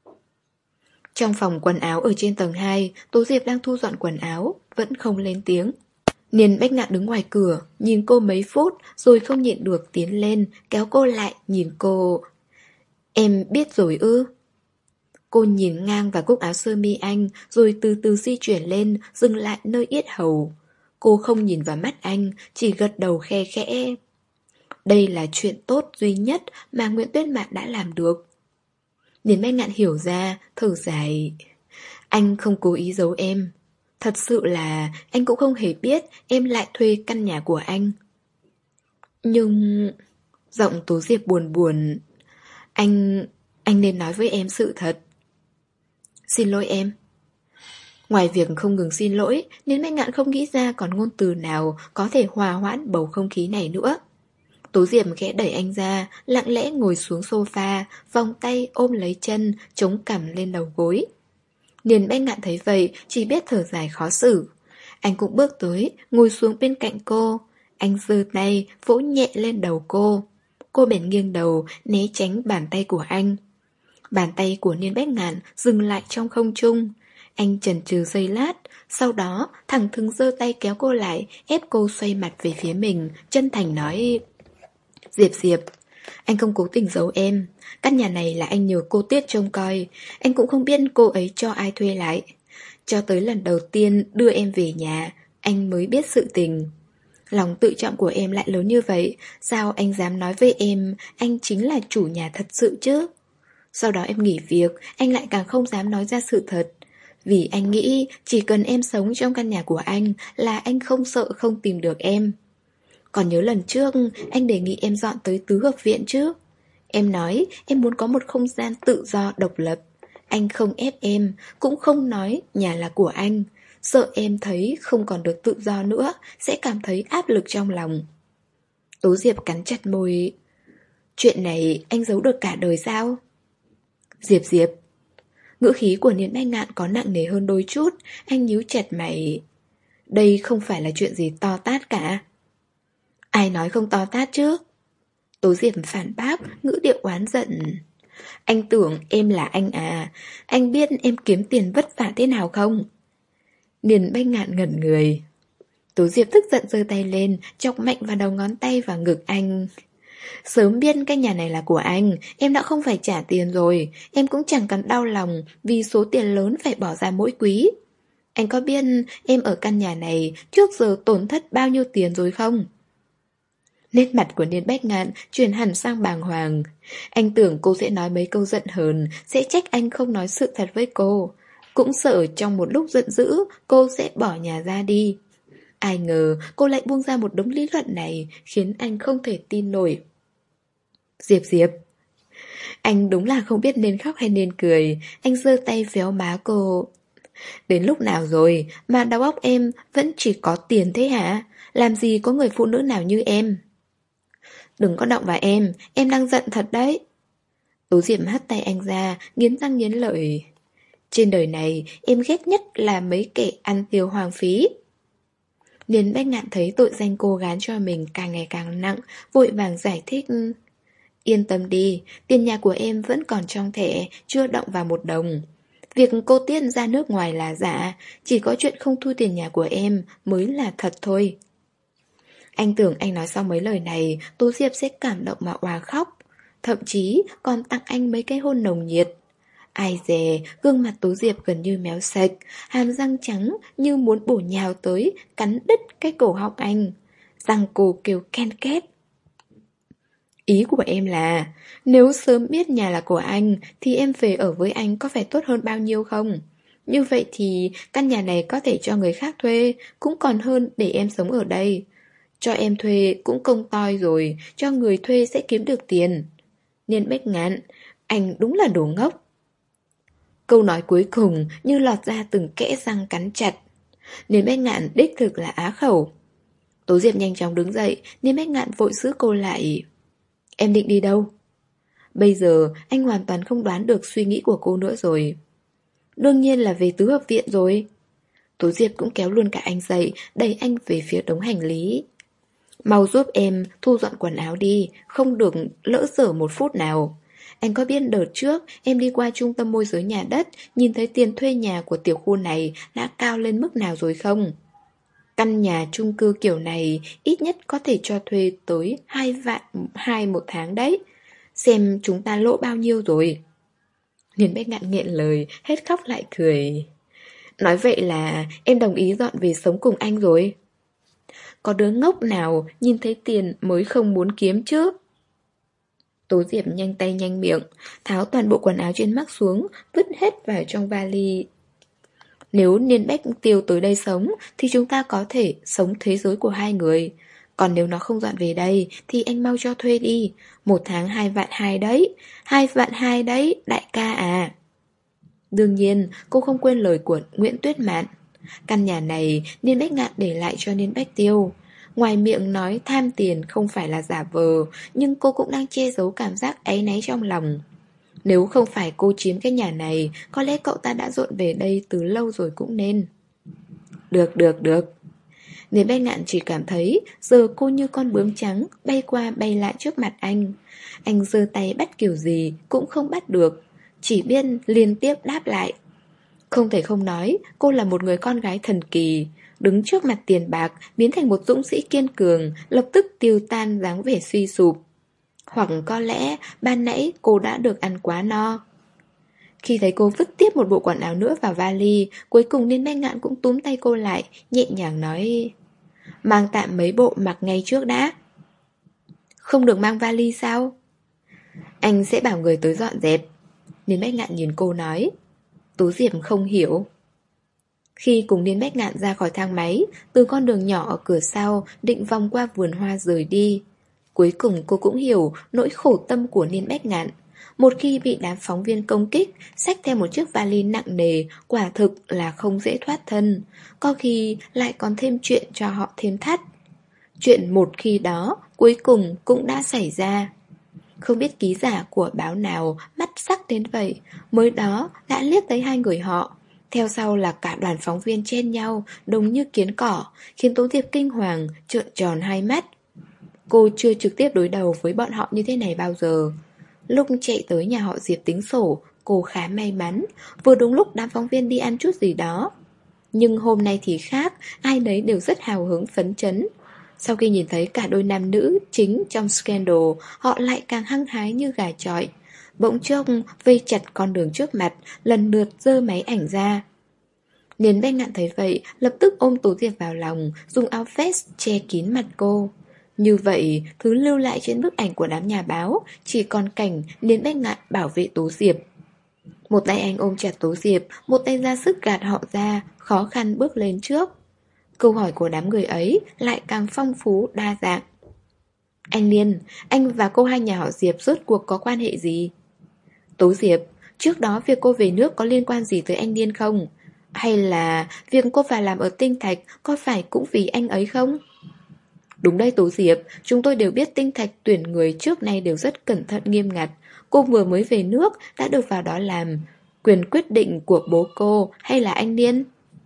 Trong phòng quần áo ở trên tầng hai, Tố Diệp đang thu dọn quần áo, vẫn không lên tiếng. Điền Bách Ngạn đứng ngoài cửa, nhìn cô mấy phút, rồi không nhịn được tiến lên, kéo cô lại, nhìn cô. Em biết rồi ư? Cô nhìn ngang vào cúc áo sơ mi anh, rồi từ từ di chuyển lên, dừng lại nơi yết hầu. Cô không nhìn vào mắt anh, chỉ gật đầu khe khẽ. Đây là chuyện tốt duy nhất mà Nguyễn Tuyết Mạn đã làm được. Điền Bách Ngạn hiểu ra, thở dài. Anh không cố ý giấu em. Thật sự là anh cũng không hề biết em lại thuê căn nhà của anh. Nhưng... Giọng Tố Diệp buồn buồn. Anh... anh nên nói với em sự thật. Xin lỗi em. Ngoài việc không ngừng xin lỗi, Niên Bách Ngạn không nghĩ ra còn ngôn từ nào có thể hòa hoãn bầu không khí này nữa. Tố Diệp khẽ đẩy anh ra, lặng lẽ ngồi xuống sofa, vòng tay ôm lấy chân, chống cằm lên đầu gối. Niên Bách Ngạn thấy vậy, chỉ biết thở dài khó xử. Anh cũng bước tới, ngồi xuống bên cạnh cô. Anh giơ tay, vỗ nhẹ lên đầu cô. Cô bèn nghiêng đầu, né tránh bàn tay của anh. Bàn tay của Niên Bách Ngạn dừng lại trong không trung. Anh chần chừ giây lát, sau đó thẳng thừng giơ tay kéo cô lại, ép cô xoay mặt về phía mình, chân thành nói: Diệp Diệp, anh không cố tình giấu em. Căn nhà này là anh nhờ cô Tiết trông coi. Anh cũng không biết cô ấy cho ai thuê lại. Cho tới lần đầu tiên đưa em về nhà, anh mới biết sự tình. Lòng tự trọng của em lại lớn như vậy, sao anh dám nói với em anh chính là chủ nhà thật sự chứ? Sau đó em nghỉ việc, anh lại càng không dám nói ra sự thật. Vì anh nghĩ chỉ cần em sống trong căn nhà của anh là anh không sợ không tìm được em. Còn nhớ lần trước anh đề nghị em dọn tới tứ hợp viện chứ? Em nói em muốn có một không gian tự do độc lập. Anh không ép em, cũng không nói nhà là của anh. Sợ em thấy không còn được tự do nữa, sẽ cảm thấy áp lực trong lòng. Tố Diệp cắn chặt môi. Chuyện này anh giấu được cả đời sao? Diệp Diệp. Ngữ khí của Niên Bách Ngạn có nặng nề hơn đôi chút. Anh nhíu chặt mày. Đây không phải là chuyện gì to tát cả. Ai nói không to tát chứ? Tố Diệp phản bác, ngữ điệu oán giận. Anh tưởng em là anh à? Anh biết em kiếm tiền vất vả thế nào không? Niên Bách Ngạn ngẩn người. Tố Diệp tức giận giơ tay lên, chọc mạnh vào đầu ngón tay và ngực anh. Sớm biết cái nhà này là của anh, em đã không phải trả tiền rồi. Em cũng chẳng cần đau lòng vì số tiền lớn phải bỏ ra mỗi quý. Anh có biết em ở căn nhà này trước giờ tổn thất bao nhiêu tiền rồi không? Nét mặt của Niên Bách Ngạn chuyển hẳn sang bàng hoàng. Anh tưởng cô sẽ nói mấy câu giận hờn, sẽ trách anh không nói sự thật với cô. Cũng sợ trong một lúc giận dữ cô sẽ bỏ nhà ra đi. Ai ngờ cô lại buông ra một đống lý luận này, khiến anh không thể tin nổi. Diệp Diệp. Anh đúng là không biết nên khóc hay nên cười. Anh giơ tay véo má cô. Đến lúc nào rồi mà đầu óc em vẫn chỉ có tiền thế hả? Làm gì có người phụ nữ nào như em? Đừng có động vào em, em đang giận thật đấy. Tố Diệp hất tay anh ra, nghiến răng nghiến lợi. Trên đời này em ghét nhất là mấy kẻ ăn tiêu hoang phí. Niên Bách Ngạn thấy tội danh cô gán cho mình càng ngày càng nặng, vội vàng giải thích. Yên tâm đi, tiền nhà của em vẫn còn trong thẻ, chưa động vào một đồng. Việc cô Tiết ra nước ngoài là giả, chỉ có chuyện không thu tiền nhà của em mới là thật thôi. Anh tưởng anh nói xong mấy lời này, Tố Diệp sẽ cảm động mà òa khóc. Thậm chí còn tặng anh mấy cái hôn nồng nhiệt. Ai dè, gương mặt Tố Diệp gần như méo sạch, hàm răng trắng như muốn bổ nhào tới, cắn đứt cái cổ họng anh. Răng cô kêu ken két. Ý của em là, nếu sớm biết nhà là của anh, thì em về ở với anh có phải tốt hơn bao nhiêu không? Như vậy thì căn nhà này có thể cho người khác thuê, cũng còn hơn để em sống ở đây. Cho em thuê cũng công toi rồi, cho người thuê sẽ kiếm được tiền. Niên Bách Ngạn, anh đúng là đồ ngốc. Câu nói cuối cùng như lọt ra từng kẽ răng cắn chặt. Niên Bách Ngạn đích thực là á khẩu. Tố Diệp nhanh chóng đứng dậy, Niên Bách Ngạn vội giữ cô lại. Em định đi đâu? Bây giờ anh hoàn toàn không đoán được suy nghĩ của cô nữa rồi. Đương nhiên là về tứ hợp viện rồi. Tố Diệp cũng kéo luôn cả anh dậy, đẩy anh về phía đống hành lý. Mau giúp em thu dọn quần áo đi, không được lỡ dở một phút nào. Anh có biết đợt trước em đi qua trung tâm môi giới nhà đất, nhìn thấy tiền thuê nhà của tiểu khu này đã cao lên mức nào rồi không? Căn nhà chung cư kiểu này ít nhất có thể cho thuê tới hai vạn hai một tháng đấy. Xem chúng ta lỗ bao nhiêu rồi. Niên Bách Ngạn nghẹn lời, hết khóc lại cười. Nói vậy là em đồng ý dọn về sống cùng anh rồi. Có đứa ngốc nào nhìn thấy tiền mới không muốn kiếm chứ? Tố Diệp nhanh tay nhanh miệng, tháo toàn bộ quần áo trên mắt xuống, vứt hết vào trong vali. Nếu Niên Bách Tiêu tới đây sống thì chúng ta có thể sống thế giới của hai người. Còn nếu nó không dọn về đây thì anh mau cho thuê đi. Một tháng hai vạn hai đấy. Hai vạn hai đấy, đại ca à. Đương nhiên, cô không quên lời của Nguyễn Tuyết Mạn. Căn nhà này Niên Bách Ngạn để lại cho Niên Bách Tiêu. Ngoài miệng nói tham tiền không phải là giả vờ, nhưng cô cũng đang che giấu cảm giác áy náy trong lòng. Nếu không phải cô chiếm cái nhà này, có lẽ cậu ta đã dọn về đây từ lâu rồi cũng nên. Được, được, được. Niên Bách Ngạn chỉ cảm thấy giờ cô như con bướm trắng bay qua bay lại trước mặt anh. Anh giơ tay bắt kiểu gì cũng không bắt được, chỉ biết liên tiếp đáp lại. Không thể không nói, cô là một người con gái thần kỳ. Đứng trước mặt tiền bạc, biến thành một dũng sĩ kiên cường, lập tức tiêu tan dáng vẻ suy sụp. Hoặc có lẽ ban nãy cô đã được ăn quá no. Khi thấy cô vứt tiếp một bộ quần áo nữa vào vali, cuối cùng Niên Bách Ngạn cũng túm tay cô lại, nhẹ nhàng nói: mang tạm mấy bộ mặc ngay trước đã. Không được mang vali sao? Anh sẽ bảo người tới dọn dẹp. Niên Bách Ngạn nhìn cô nói. Tú Diệp không hiểu. Khi cùng Niên Bách Ngạn ra khỏi thang máy, từ con đường nhỏ ở cửa sau định vòng qua vườn hoa rời đi. Cuối cùng cô cũng hiểu nỗi khổ tâm của Niên Bách Ngạn. Một khi bị đám phóng viên công kích, xách theo một chiếc vali nặng nề, quả thực là không dễ thoát thân. Có khi lại còn thêm chuyện cho họ thêm thắt. Chuyện một khi đó cuối cùng cũng đã xảy ra. Không biết ký giả của báo nào mắt sắc đến vậy, mới đó đã liếc thấy hai người họ. Theo sau là cả đoàn phóng viên chen nhau, đông như kiến cỏ, khiến Tố Diệp kinh hoàng, trợn tròn hai mắt. Cô chưa trực tiếp đối đầu với bọn họ như thế này bao giờ. Lúc chạy tới nhà họ Diệp tính sổ, cô khá may mắn, vừa đúng lúc đám phóng viên đi ăn chút gì đó. Nhưng hôm nay thì khác, ai nấy đều rất hào hứng phấn chấn. Sau khi nhìn thấy cả đôi nam nữ chính trong scandal, họ lại càng hăng hái như gà chọi. Bỗng chốc vây chặt con đường trước mặt, lần lượt giơ máy ảnh ra. Niên Bách Ngạn thấy vậy, lập tức ôm Tố Diệp vào lòng, dùng áo vest che kín mặt cô. Như vậy, thứ lưu lại trên bức ảnh của đám nhà báo chỉ còn cảnh Niên Bách Ngạn bảo vệ Tố Diệp. Một tay anh ôm chặt Tố Diệp, một tay ra sức gạt họ ra, khó khăn bước lên trước. Câu hỏi của đám người ấy lại càng phong phú đa dạng. Anh Niên, anh và cô hai nhà họ Diệp rốt cuộc có quan hệ gì? Tố Diệp, trước đó việc cô về nước có liên quan gì tới anh Niên không? Hay là việc cô vào làm ở Tinh Thạch có phải cũng vì anh ấy không? Đúng đây Tố Diệp, chúng tôi đều biết Tinh Thạch tuyển người trước nay đều rất cẩn thận nghiêm ngặt. Cô vừa mới về nước đã được vào đó làm. Quyền quyết định của bố cô hay là anh Niên?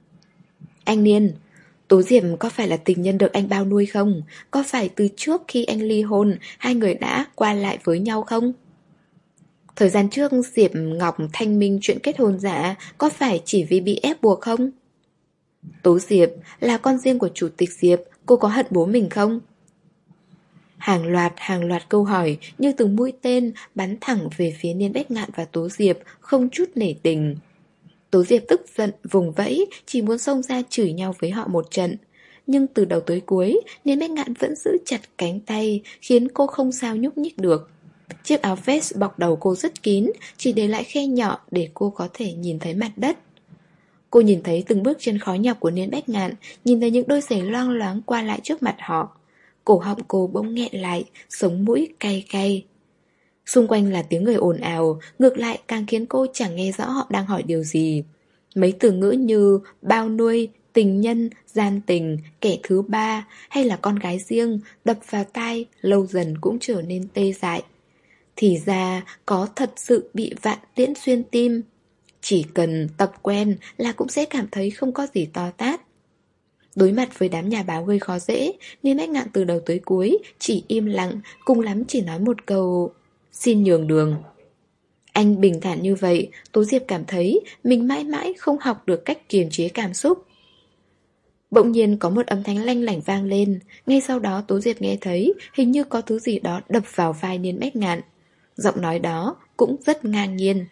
Anh Niên, Tố Diệp có phải là tình nhân được anh bao nuôi không? Có phải từ trước khi anh ly hôn, hai người đã qua lại với nhau không? Thời gian trước Diệp Ngọc thanh minh chuyện kết hôn giả, có phải chỉ vì bị ép buộc không? Tố Diệp là con riêng của chủ tịch Diệp, cô có hận bố mình không? Hàng loạt hàng loạt câu hỏi như từng mũi tên bắn thẳng về phía Niên Bách Ngạn và Tố Diệp, không chút nể tình. Tố Diệp tức giận vùng vẫy, chỉ muốn xông ra chửi nhau với họ một trận. Nhưng từ đầu tới cuối, Niên Bách Ngạn vẫn giữ chặt cánh tay, khiến cô không sao nhúc nhích được. Chiếc áo vest bọc đầu cô rất kín, chỉ để lại khe nhỏ để cô có thể nhìn thấy mặt đất. Cô nhìn thấy từng bước chân khó nhọc của Niên Bách Ngạn, nhìn thấy những đôi giày loang loáng qua lại trước mặt họ. Cổ họng cô bỗng nghẹn lại, sống mũi cay cay. Xung quanh là tiếng người ồn ào, ngược lại càng khiến cô chẳng nghe rõ họ đang hỏi điều gì. Mấy từ ngữ như bao nuôi, tình nhân, gian tình, kẻ thứ ba hay là con gái riêng đập vào tai, lâu dần cũng trở nên tê dại. Thì ra có thật sự bị vạn tiễn xuyên tim. Chỉ cần tập quen là cũng sẽ cảm thấy không có gì to tát. Đối mặt với đám nhà báo gây khó dễ, Niên Bách Ngạn từ đầu tới cuối chỉ im lặng, cùng lắm chỉ nói một câu xin nhường đường. Anh bình thản như vậy, Tố Diệp cảm thấy mình mãi mãi không học được cách kiềm chế cảm xúc. Bỗng nhiên có một âm thanh lanh lảnh vang lên. Ngay sau đó Tố Diệp nghe thấy hình như có thứ gì đó đập vào vai Niên Bách Ngạn. Giọng nói đó cũng rất ngang nhiên.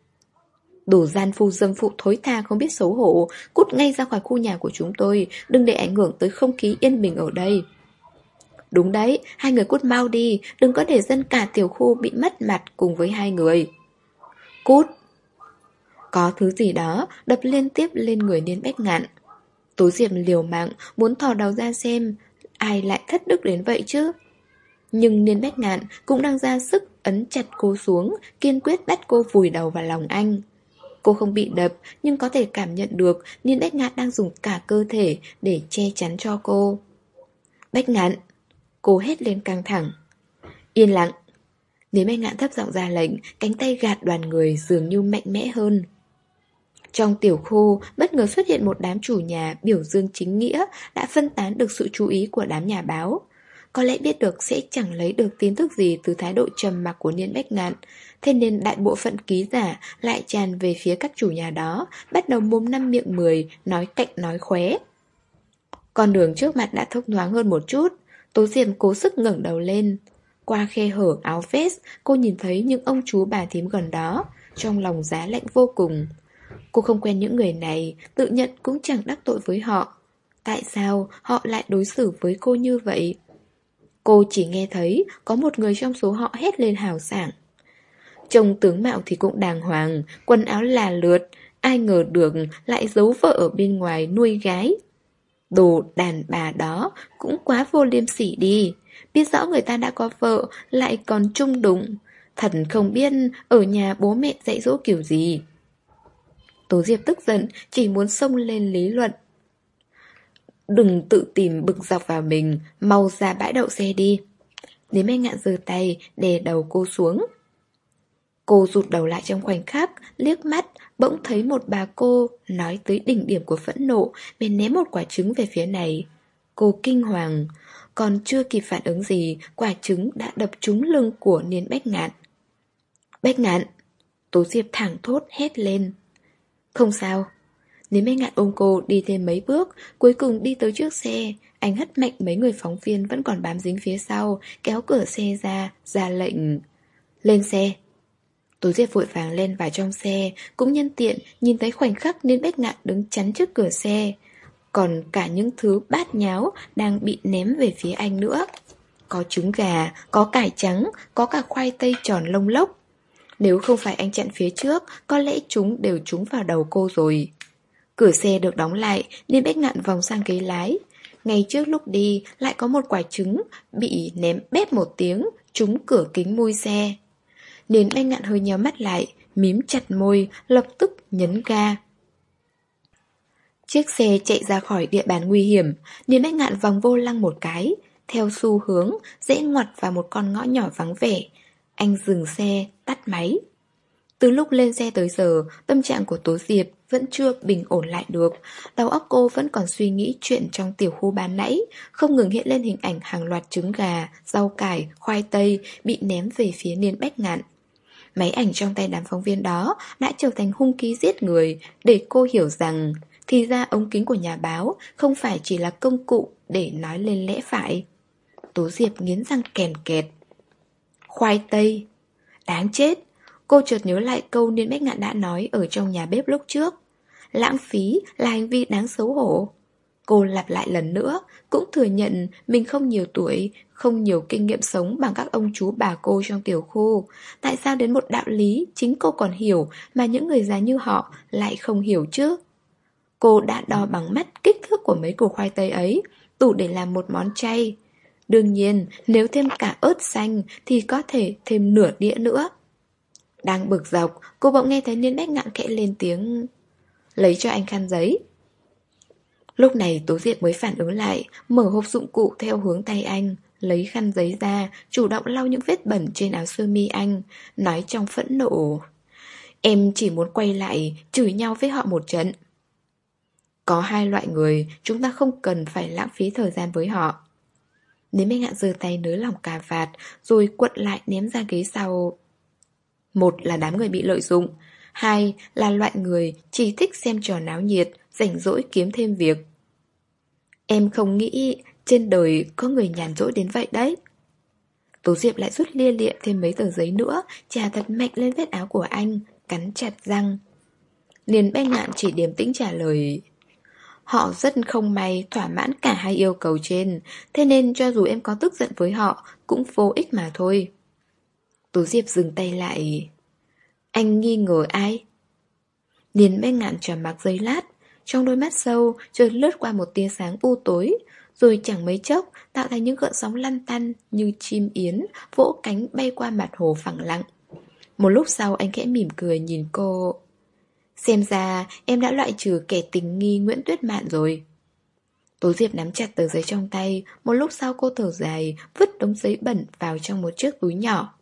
Đồ gian phu dâm phụ thối tha không biết xấu hổ, cút ngay ra khỏi khu nhà của chúng tôi, đừng để ảnh hưởng tới không khí yên bình ở đây. Đúng đấy, hai người cút mau đi, đừng có để dân cả tiểu khu bị mất mặt cùng với hai người. Cút. Có thứ gì đó đập liên tiếp lên người Niên Bách Ngạn. Tố Diệp liều mạng muốn thò đầu ra xem ai lại thất đức đến vậy chứ. Nhưng Niên Bách Ngạn cũng đang ra sức ấn chặt cô xuống, kiên quyết bắt cô vùi đầu vào lòng anh. Cô không bị đập, nhưng có thể cảm nhận được Niên Bách Ngạn đang dùng cả cơ thể để che chắn cho cô. Bách Ngạn! Cô hét lên căng thẳng. Yên lặng! Niên Bách Ngạn thấp giọng ra lệnh, cánh tay gạt đoàn người dường như mạnh mẽ hơn. Trong tiểu khu, bất ngờ xuất hiện một đám chủ nhà biểu dương chính nghĩa đã phân tán được sự chú ý của đám nhà báo. Có lẽ biết được sẽ chẳng lấy được tin tức gì từ thái độ trầm mặc của Niên Bách Ngạn, thế nên đại bộ phận ký giả lại tràn về phía các chủ nhà đó, bắt đầu mồm năm miệng mười, nói cạnh nói khóe. Con đường trước mặt đã thông thoáng hơn một chút, Tố Diệp cố sức ngẩng đầu lên. Qua khe hở áo vest, cô nhìn thấy những ông chú bà thím gần đó, trong lòng giá lạnh vô cùng. Cô không quen những người này, tự nhận cũng chẳng đắc tội với họ. Tại sao họ lại đối xử với cô như vậy? Cô chỉ nghe thấy có một người trong số họ hét lên hào sảng. Trông tướng mạo thì cũng đàng hoàng, quần áo là lượt, ai ngờ được lại giấu vợ ở bên ngoài nuôi gái. Đồ đàn bà đó cũng quá vô liêm sỉ đi, biết rõ người ta đã có vợ lại còn chung đụng. Thật không biết ở nhà bố mẹ dạy dỗ kiểu gì. Tố Diệp tức giận, chỉ muốn xông lên lý luận. Đừng tự tìm bực dọc vào mình, mau ra bãi đậu xe đi. Niên Bách Ngạn giơ tay, đè đầu cô xuống. Cô rụt đầu lại trong khoảnh khắc, liếc mắt, bỗng thấy một bà cô nói tới đỉnh điểm của phẫn nộ, bèn ném một quả trứng về phía này. Cô kinh hoàng, còn chưa kịp phản ứng gì, quả trứng đã đập trúng lưng của Niên Bách Ngạn. Bách Ngạn! Tố Diệp thẳng thốt hét lên. Không sao. Niên Bách Ngạn ôm cô đi thêm mấy bước, cuối cùng đi tới trước xe. Anh hất mạnh mấy người phóng viên vẫn còn bám dính phía sau, kéo cửa xe ra, ra lệnh. Lên xe. Tố Diệp vội vàng lên vào trong xe, cũng nhân tiện nhìn thấy khoảnh khắc Niên Bách Ngạn đứng chắn trước cửa xe. Còn cả những thứ bát nháo đang bị ném về phía anh nữa. Có trứng gà, có cải trắng, có cả khoai tây tròn lông lốc. Nếu không phải anh chặn phía trước, có lẽ chúng đều trúng vào đầu cô rồi. Cửa xe được đóng lại, Niên Bách Ngạn vòng sang ghế lái. Ngay trước lúc đi, lại có một quả trứng bị ném bép một tiếng, trúng cửa kính mui xe. Niên Bách Ngạn hơi nhíu mắt lại, mím chặt môi, lập tức nhấn ga. Chiếc xe chạy ra khỏi địa bàn nguy hiểm, Niên Bách Ngạn vòng vô lăng một cái, theo xu hướng, dễ ngoặt vào một con ngõ nhỏ vắng vẻ. Anh dừng xe, tắt máy. Từ lúc lên xe tới giờ, tâm trạng của Tố Diệp vẫn chưa bình ổn lại được. Đầu óc cô vẫn còn suy nghĩ chuyện trong tiểu khu ban nãy, không ngừng hiện lên hình ảnh hàng loạt trứng gà, rau cải, khoai tây bị ném về phía Niên Bách Ngạn. Máy ảnh trong tay đám phóng viên đó đã trở thành hung khí giết người, để cô hiểu rằng thì ra ống kính của nhà báo không phải chỉ là công cụ để nói lên lẽ phải. Tố Diệp nghiến răng kèn kẹt. Khoai tây. Đáng chết. Cô chợt nhớ lại câu Niên Bách Ngạn đã nói ở trong nhà bếp lúc trước. Lãng phí là hành vi đáng xấu hổ. Cô lặp lại lần nữa, cũng thừa nhận mình không nhiều tuổi, không nhiều kinh nghiệm sống bằng các ông chú bà cô trong tiểu khu. Tại sao đến một đạo lý chính cô còn hiểu mà những người già như họ lại không hiểu chứ? Cô đã đo bằng mắt kích thước của mấy củ khoai tây ấy, đủ để làm một món chay. Đương nhiên, nếu thêm cả ớt xanh thì có thể thêm nửa đĩa nữa. Đang bực dọc, cô bỗng nghe thấy Niên Bách Ngạn khẽ lên tiếng. Lấy cho anh khăn giấy. Lúc này Tố Diệp mới phản ứng lại, mở hộp dụng cụ theo hướng tay anh, lấy khăn giấy ra, chủ động lau những vết bẩn trên áo sơ mi anh, nói trong phẫn nộ. Em chỉ muốn quay lại, chửi nhau với họ một trận. Có hai loại người, chúng ta không cần phải lãng phí thời gian với họ. Niên Bách Ngạn giơ tay nới lỏng cà vạt, rồi quật lại ném ra ghế sau. Một là đám người bị lợi dụng, hai là loại người chỉ thích xem trò náo nhiệt, rảnh rỗi kiếm thêm việc. Em không nghĩ trên đời có người nhàn rỗi đến vậy đấy. Tố Diệp lại rút lia lịa thêm mấy tờ giấy nữa, chà thật mạnh lên vết áo của anh, cắn chặt răng. Niên Bách Ngạn chỉ điềm tĩnh trả lời. Họ rất không may thỏa mãn cả hai yêu cầu trên, thế nên cho dù em có tức giận với họ cũng vô ích mà thôi. Tố Diệp dừng tay lại. Anh nghi ngờ ai? Niên Bách Ngạn trầm mặc giây lát, trong đôi mắt sâu chợt lướt qua một tia sáng u tối, rồi chẳng mấy chốc tạo thành những gợn sóng lăn tăn như chim yến vỗ cánh bay qua mặt hồ phẳng lặng. Một lúc sau anh khẽ mỉm cười nhìn cô. Xem ra em đã loại trừ kẻ tình nghi Nguyễn Tuyết Mạn rồi. Tố Diệp nắm chặt tờ giấy trong tay, một lúc sau cô thở dài, vứt đống giấy bẩn vào trong một chiếc túi nhỏ.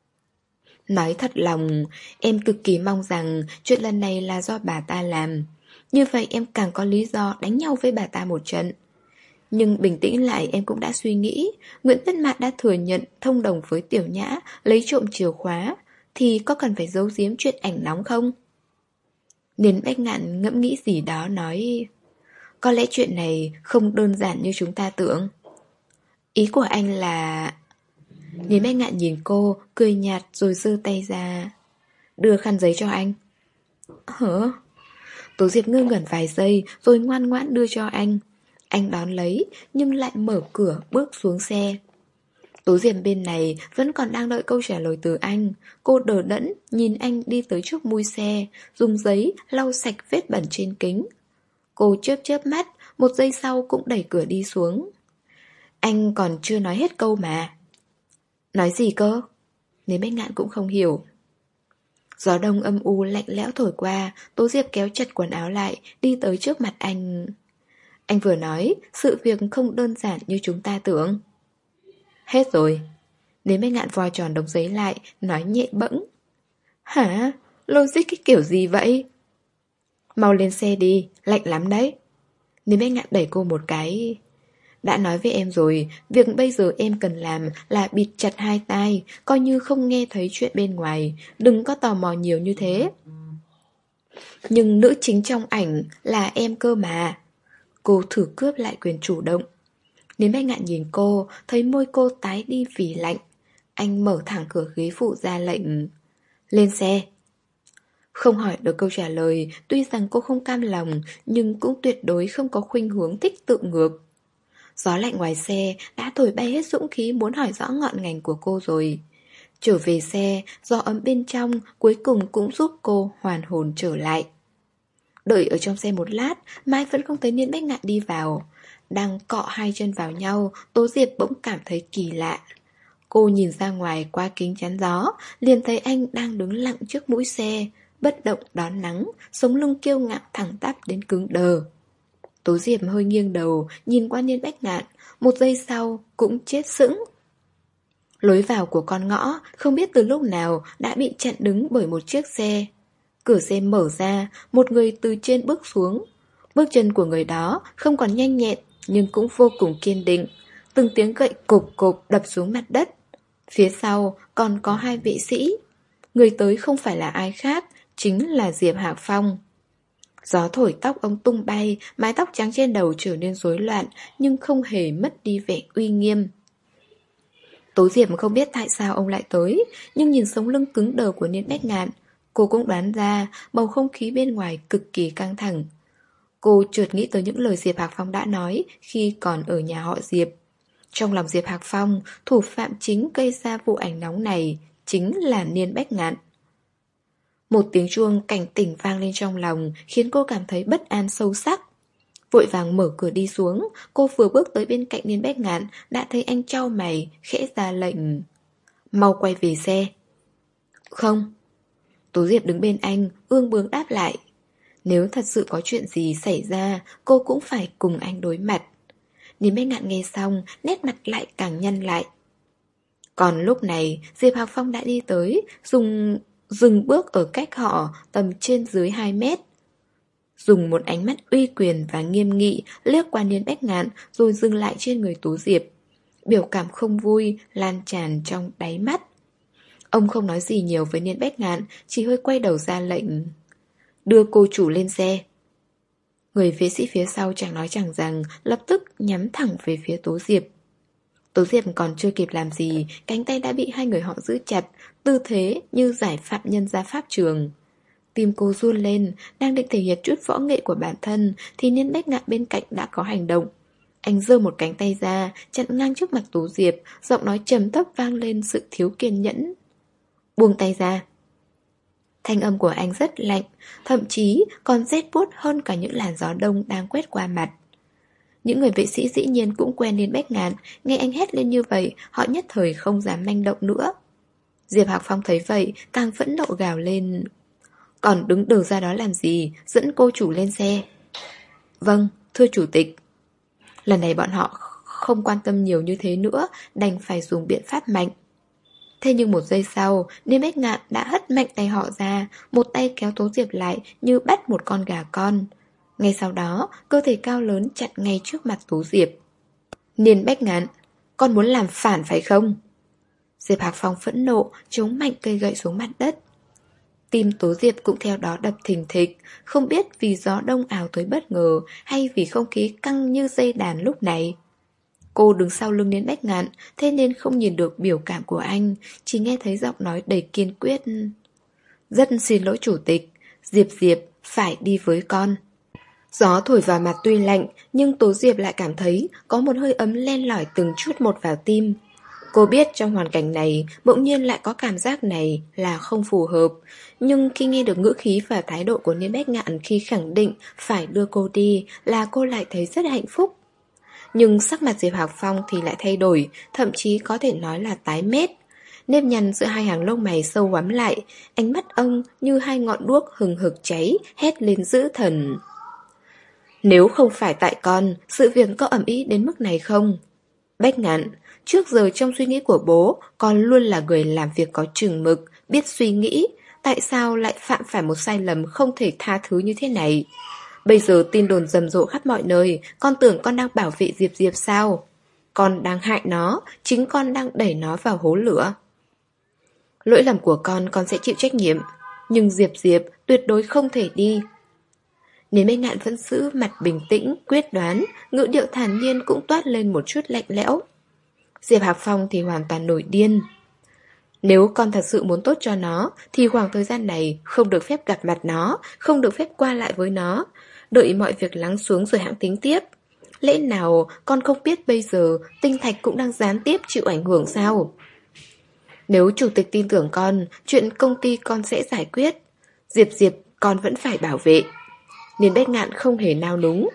Nói thật lòng, em cực kỳ mong rằng chuyện lần này là do bà ta làm. Như vậy em càng có lý do đánh nhau với bà ta một trận. Nhưng bình tĩnh lại em cũng đã suy nghĩ, Nguyễn Tuyết Mạn đã thừa nhận thông đồng với Tiểu Nhã lấy trộm chìa khóa, thì có cần phải giấu giếm chuyện ảnh nóng không? Nên Bách Ngạn ngẫm nghĩ gì đó nói, có lẽ chuyện này không đơn giản như chúng ta tưởng. Ý của anh là... Nên Bách Ngạn nhìn cô, cười nhạt rồi giơ tay ra. Đưa khăn giấy cho anh. Hả? Tố Diệp ngơ ngẩn vài giây rồi ngoan ngoãn đưa cho anh. Anh đón lấy nhưng lại mở cửa bước xuống xe. Tố Diệp bên này vẫn còn đang đợi câu trả lời từ anh. Cô đờ đẫn nhìn anh đi tới trước mui xe, dùng giấy lau sạch vết bẩn trên kính. Cô chớp chớp mắt, một giây sau cũng đẩy cửa đi xuống. Anh còn chưa nói hết câu mà. Nói gì cơ? Nên Bách Ngạn cũng không hiểu. Gió đông âm u lạnh lẽo thổi qua, Tố Diệp kéo chặt quần áo lại, đi tới trước mặt anh. Anh vừa nói, sự việc không đơn giản như chúng ta tưởng. Hết rồi. Nên Bách Ngạn vò tròn đống giấy lại, nói nhẹ bẫng. Hả? Logic cái kiểu gì vậy? Mau lên xe đi, lạnh lắm đấy. Nên Bách Ngạn đẩy cô một cái. Đã nói với em rồi, việc bây giờ em cần làm là bịt chặt hai tai, coi như không nghe thấy chuyện bên ngoài, đừng có tò mò nhiều như thế. Nhưng nữ chính trong ảnh là em cơ mà. Cô thử cướp lại quyền chủ động. Nên Bách Ngạn nhìn cô, thấy môi cô tái đi vì lạnh. Anh mở thẳng cửa ghế phụ ra lệnh. Lên xe. Không hỏi được câu trả lời, tuy rằng cô không cam lòng, nhưng cũng tuyệt đối không có khuynh hướng thích tự ngược. Gió lạnh ngoài xe đã thổi bay hết dũng khí muốn hỏi rõ ngọn ngành của cô rồi. Trở về xe, gió ấm bên trong cuối cùng cũng giúp cô hoàn hồn trở lại. Đợi ở trong xe một lát, Mai vẫn không thấy Niên Bách Ngạn đi vào. Đang cọ hai chân vào nhau, Tố Diệp bỗng cảm thấy kỳ lạ. Cô nhìn ra ngoài qua kính chắn gió, liền thấy anh đang đứng lặng trước mũi xe, bất động đón nắng, sống lưng kiêu ngạo thẳng tắp đến cứng đờ. Tố Diệp hơi nghiêng đầu, nhìn qua Niên Bách Ngạn, một giây sau cũng chết sững. Lối vào của con ngõ, không biết từ lúc nào đã bị chặn đứng bởi một chiếc xe. Cửa xe mở ra, một người từ trên bước xuống. Bước chân của người đó không còn nhanh nhẹn, nhưng cũng vô cùng kiên định. Từng tiếng gậy cộp cộp đập xuống mặt đất. Phía sau còn có hai vệ sĩ. Người tới không phải là ai khác, chính là Diệp Hạc Phong. Gió thổi tóc ông tung bay, mái tóc trắng trên đầu trở nên rối loạn, nhưng không hề mất đi vẻ uy nghiêm. Tố Diệp không biết tại sao ông lại tới, nhưng nhìn sống lưng cứng đờ của Niên Bách Ngạn, cô cũng đoán ra bầu không khí bên ngoài cực kỳ căng thẳng. Cô chợt nghĩ tới những lời Diệp Hạc Phong đã nói khi còn ở nhà họ Diệp. Trong lòng Diệp Hạc Phong, thủ phạm chính gây ra vụ ảnh nóng này chính là Niên Bách Ngạn. Một tiếng chuông cảnh tỉnh vang lên trong lòng, khiến cô cảm thấy bất an sâu sắc. Vội vàng mở cửa đi xuống, cô vừa bước tới bên cạnh Niên Bách Ngạn, đã thấy anh chau mày, khẽ ra lệnh. Mau quay về xe. Không. Tố Diệp đứng bên anh, ương bướng đáp lại. Nếu thật sự có chuyện gì xảy ra, cô cũng phải cùng anh đối mặt. Niên Bách Ngạn nghe xong, nét mặt lại càng nhăn lại. Còn lúc này, Diệp Hạc Phong đã đi tới, dùng... dừng bước ở cách họ tầm trên dưới hai mét. Dùng một ánh mắt uy quyền và nghiêm nghị liếc qua Niên Bách Ngạn rồi dừng lại trên người Tố Diệp. Biểu cảm không vui lan tràn trong đáy mắt. Ông không nói gì nhiều với Niên Bách Ngạn, chỉ hơi quay đầu ra lệnh. Đưa cô chủ lên xe. Người vệ sĩ phía sau chẳng nói chẳng rằng, lập tức nhắm thẳng về phía Tố Diệp. Tố Diệp còn chưa kịp làm gì, cánh tay đã bị hai người họ giữ chặt, tư thế như giải phạm nhân ra pháp trường. Tim cô run lên, đang định thể hiện chút võ nghệ của bản thân, thì Niên Bách Ngạn bên cạnh đã có hành động. Anh giơ một cánh tay ra, chặn ngang trước mặt Tố Diệp, giọng nói trầm thấp vang lên sự thiếu kiên nhẫn. Buông tay ra. Thanh âm của anh rất lạnh, thậm chí còn rét buốt hơn cả những làn gió đông đang quét qua mặt. Những người vệ sĩ dĩ nhiên cũng quen Niên Bách Ngạn, nghe anh hét lên như vậy, họ nhất thời không dám manh động nữa. Diệp Hạc Phong thấy vậy, càng phẫn nộ gào lên. Còn đứng đờ ra đó làm gì, dẫn cô chủ lên xe. Vâng, thưa chủ tịch. Lần này bọn họ không quan tâm nhiều như thế nữa, đành phải dùng biện pháp mạnh. Thế nhưng một giây sau, Niêm Bách Ngạn đã hất mạnh tay họ ra, một tay kéo Tố Diệp lại như bắt một con gà con. Ngay sau đó, cơ thể cao lớn chặn ngay trước mặt Tố Diệp. Niên Bách Ngạn, con muốn làm phản phải không? Diệp Hạc Phong phẫn nộ, chống mạnh cây gậy xuống mặt đất. Tim Tố Diệp cũng theo đó đập thình thịch, không biết vì gió đông ảo tới bất ngờ hay vì không khí căng như dây đàn lúc này. Cô đứng sau lưng Niên Bách Ngạn, thế nên không nhìn được biểu cảm của anh, chỉ nghe thấy giọng nói đầy kiên quyết. Rất xin lỗi chủ tịch, Diệp Diệp phải đi với con. Gió thổi vào mặt tuy lạnh, nhưng Tố Diệp lại cảm thấy có một hơi ấm len lỏi từng chút một vào tim. Cô biết trong hoàn cảnh này, bỗng nhiên lại có cảm giác này là không phù hợp. Nhưng khi nghe được ngữ khí và thái độ của Niên Bách Ngạn khi khẳng định phải đưa cô đi, là cô lại thấy rất hạnh phúc. Nhưng sắc mặt Diệp Hạc Phong thì lại thay đổi, thậm chí có thể nói là tái mét. Nếp nhăn giữa hai hàng lông mày sâu quắm lại, ánh mắt ông như hai ngọn đuốc hừng hực cháy, hét lên dữ thần. Nếu không phải tại con, sự việc có ầm ĩ đến mức này không? Bách Ngạn, trước giờ trong suy nghĩ của bố, con luôn là người làm việc có chừng mực, biết suy nghĩ. Tại sao lại phạm phải một sai lầm không thể tha thứ như thế này? Bây giờ tin đồn rầm rộ khắp mọi nơi, con tưởng con đang bảo vệ Diệp Diệp sao? Con đang hại nó, chính con đang đẩy nó vào hố lửa. Lỗi lầm của con, con sẽ chịu trách nhiệm. Nhưng Diệp Diệp tuyệt đối không thể đi. Niên Bách Ngạn vẫn giữ mặt bình tĩnh, quyết đoán, ngữ điệu thản nhiên cũng toát lên một chút lạnh lẽo. Diệp Hạc Phong thì hoàn toàn nổi điên. Nếu con thật sự muốn tốt cho nó, thì khoảng thời gian này không được phép gặp mặt nó, không được phép qua lại với nó. Đợi mọi việc lắng xuống rồi hãng tính tiếp. Lẽ nào con không biết bây giờ Tinh Thạch cũng đang gián tiếp chịu ảnh hưởng sao? Nếu chủ tịch tin tưởng con, chuyện công ty con sẽ giải quyết. Diệp Diệp con vẫn phải bảo vệ. Niên Bách Ngạn không hề nao núng.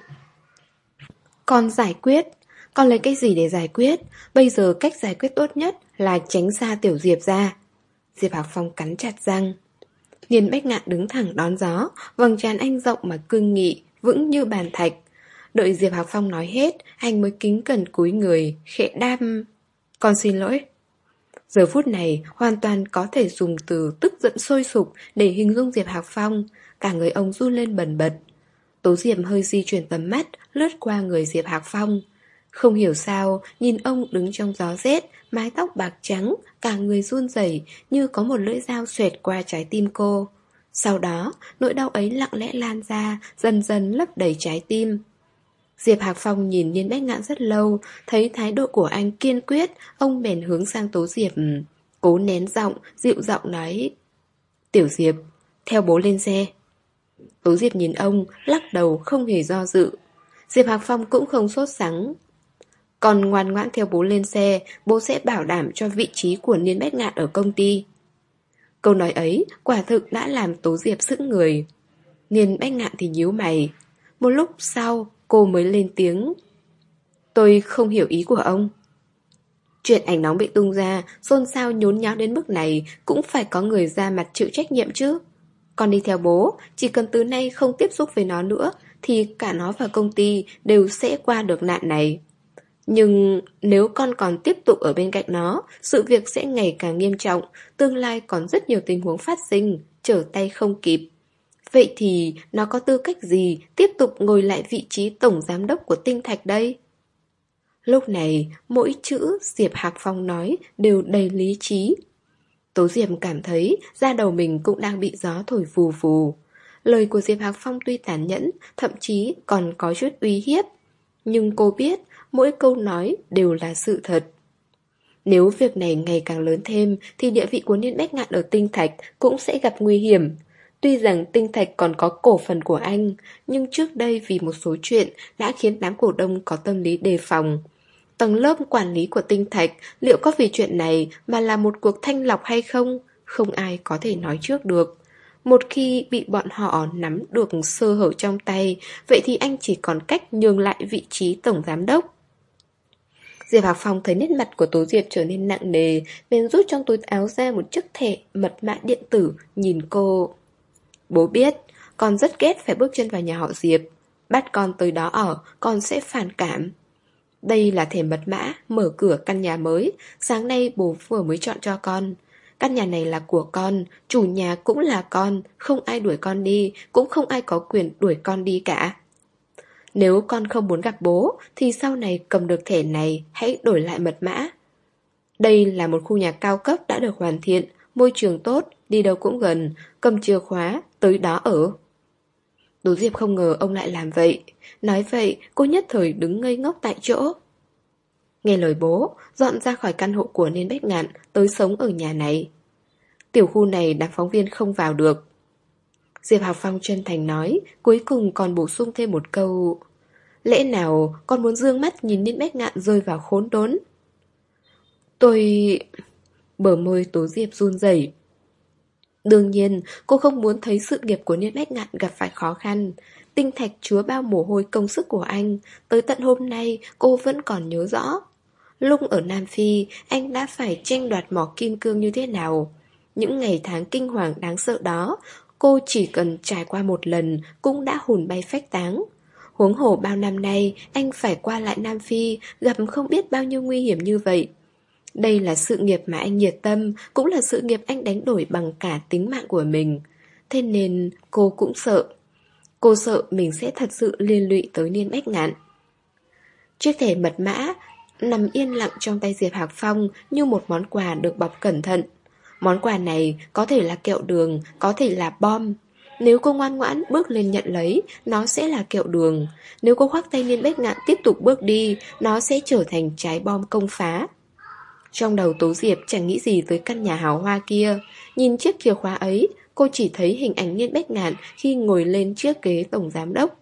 Con giải quyết? Con lấy cái gì để giải quyết? Bây giờ cách giải quyết tốt nhất là tránh xa Tiểu Diệp ra. Diệp Hạc Phong cắn chặt răng. Niên Bách Ngạn đứng thẳng đón gió, vầng trán anh rộng mà cương nghị, vững như bàn thạch. Đợi Diệp Hạc Phong nói hết, anh mới kính cẩn cúi người, khẽ đam. Con xin lỗi. Giờ phút này hoàn toàn có thể dùng từ tức giận sôi sục để hình dung Diệp Hạc Phong. Cả người ông run lên bần bật. Tố Diệp hơi di chuyển tầm mắt, lướt qua người Diệp Hạc Phong. Không hiểu sao, nhìn ông đứng trong gió rét, mái tóc bạc trắng, cả người run rẩy như có một lưỡi dao xoẹt qua trái tim cô. Sau đó, nỗi đau ấy lặng lẽ lan ra, dần dần lấp đầy trái tim. Diệp Hạc Phong nhìn Niên Bách Ngạn rất lâu, thấy thái độ của anh kiên quyết, ông bèn hướng sang Tố Diệp. Cố nén giọng, dịu giọng nói. Tiểu Diệp, theo bố lên xe. Tố Diệp nhìn ông, lắc đầu không hề do dự. Diệp Hạc Phong cũng không sốt sắng. Còn ngoan ngoãn theo bố lên xe, bố sẽ bảo đảm cho vị trí của Niên Bách Ngạn ở công ty. Câu nói ấy quả thực đã làm Tố Diệp sững người. Niên Bách Ngạn thì nhíu mày. Một lúc sau cô mới lên tiếng. Tôi không hiểu ý của ông. Chuyện ảnh nóng bị tung ra, xôn xao nhốn nháo đến mức này, cũng phải có người ra mặt chịu trách nhiệm chứ. Con đi theo bố, chỉ cần từ nay không tiếp xúc với nó nữa, thì cả nó và công ty đều sẽ qua được nạn này. Nhưng nếu con còn tiếp tục ở bên cạnh nó, sự việc sẽ ngày càng nghiêm trọng, tương lai còn rất nhiều tình huống phát sinh, trở tay không kịp. Vậy thì nó có tư cách gì tiếp tục ngồi lại vị trí tổng giám đốc của Tinh Thạch đây? Lúc này, mỗi chữ Diệp Hạc Phong nói đều đầy lý trí. Tố Diệp cảm thấy da đầu mình cũng đang bị gió thổi phù phù. Lời của Diệp Hạc Phong tuy tàn nhẫn, thậm chí còn có chút uy hiếp. Nhưng cô biết mỗi câu nói đều là sự thật. Nếu việc này ngày càng lớn thêm thì địa vị của Niên Bách Ngạn ở Tinh Thạch cũng sẽ gặp nguy hiểm. Tuy rằng Tinh Thạch còn có cổ phần của anh, nhưng trước đây vì một số chuyện đã khiến đám cổ đông có tâm lý đề phòng. Tầng lớp quản lý của Tinh Thạch liệu có vì chuyện này mà là một cuộc thanh lọc hay không? Không ai có thể nói trước được. Một khi bị bọn họ nắm được sơ hở trong tay, vậy thì anh chỉ còn cách nhường lại vị trí tổng giám đốc. Diệp Hạc Phong thấy nét mặt của Tố Diệp trở nên nặng nề, bèn rút trong túi áo ra một chiếc thẻ mật mã điện tử, nhìn cô. Bố biết, con rất ghét phải bước chân vào nhà họ Diệp. Bắt con tới đó ở, con sẽ phản cảm. Đây là thẻ mật mã, mở cửa căn nhà mới, sáng nay bố vừa mới chọn cho con. Căn nhà này là của con, chủ nhà cũng là con, không ai đuổi con đi, cũng không ai có quyền đuổi con đi cả. Nếu con không muốn gặp bố, thì sau này cầm được thẻ này, hãy đổi lại mật mã. Đây là một khu nhà cao cấp đã được hoàn thiện, môi trường tốt, đi đâu cũng gần, cầm chìa khóa, tới đó ở. Tố Diệp không ngờ ông lại làm vậy. Nói vậy, cô nhất thời đứng ngây ngốc tại chỗ. Nghe lời bố, dọn ra khỏi căn hộ của Niên Bách Ngạn, tới sống ở nhà này. Tiểu khu này đám phóng viên không vào được. Diệp Hạc Phong chân thành nói, cuối cùng còn bổ sung thêm một câu. Lẽ nào con muốn dương mắt nhìn Niên Bách Ngạn rơi vào khốn đốn? Tôi... Bờ môi Tố Diệp run rẩy. Đương nhiên, cô không muốn thấy sự nghiệp của Niên Bách Ngạn gặp phải khó khăn. Tinh thạch chứa bao mồ hôi công sức của anh, tới tận hôm nay cô vẫn còn nhớ rõ. Lúc ở Nam Phi, anh đã phải tranh đoạt mỏ kim cương như thế nào. Những ngày tháng kinh hoàng đáng sợ đó, cô chỉ cần trải qua một lần cũng đã hồn bay phách tán. Huống hồ bao năm nay, anh phải qua lại Nam Phi, gặp không biết bao nhiêu nguy hiểm như vậy. Đây là sự nghiệp mà anh nhiệt tâm, cũng là sự nghiệp anh đánh đổi bằng cả tính mạng của mình. Thế nên cô cũng sợ. Cô sợ mình sẽ thật sự liên lụy tới Niên Bách Ngạn. Chiếc thẻ mật mã nằm yên lặng trong tay Diệp Hạc Phong như một món quà được bọc cẩn thận. Món quà này có thể là kẹo đường, có thể là bom. Nếu cô ngoan ngoãn bước lên nhận lấy, nó sẽ là kẹo đường. Nếu cô khoác tay Niên Bách Ngạn tiếp tục bước đi, nó sẽ trở thành trái bom công phá. Trong đầu Tố Diệp chẳng nghĩ gì tới căn nhà hào hoa kia. Nhìn chiếc chìa khóa ấy, cô chỉ thấy hình ảnh Niên Bách Ngạn khi ngồi lên chiếc ghế tổng giám đốc.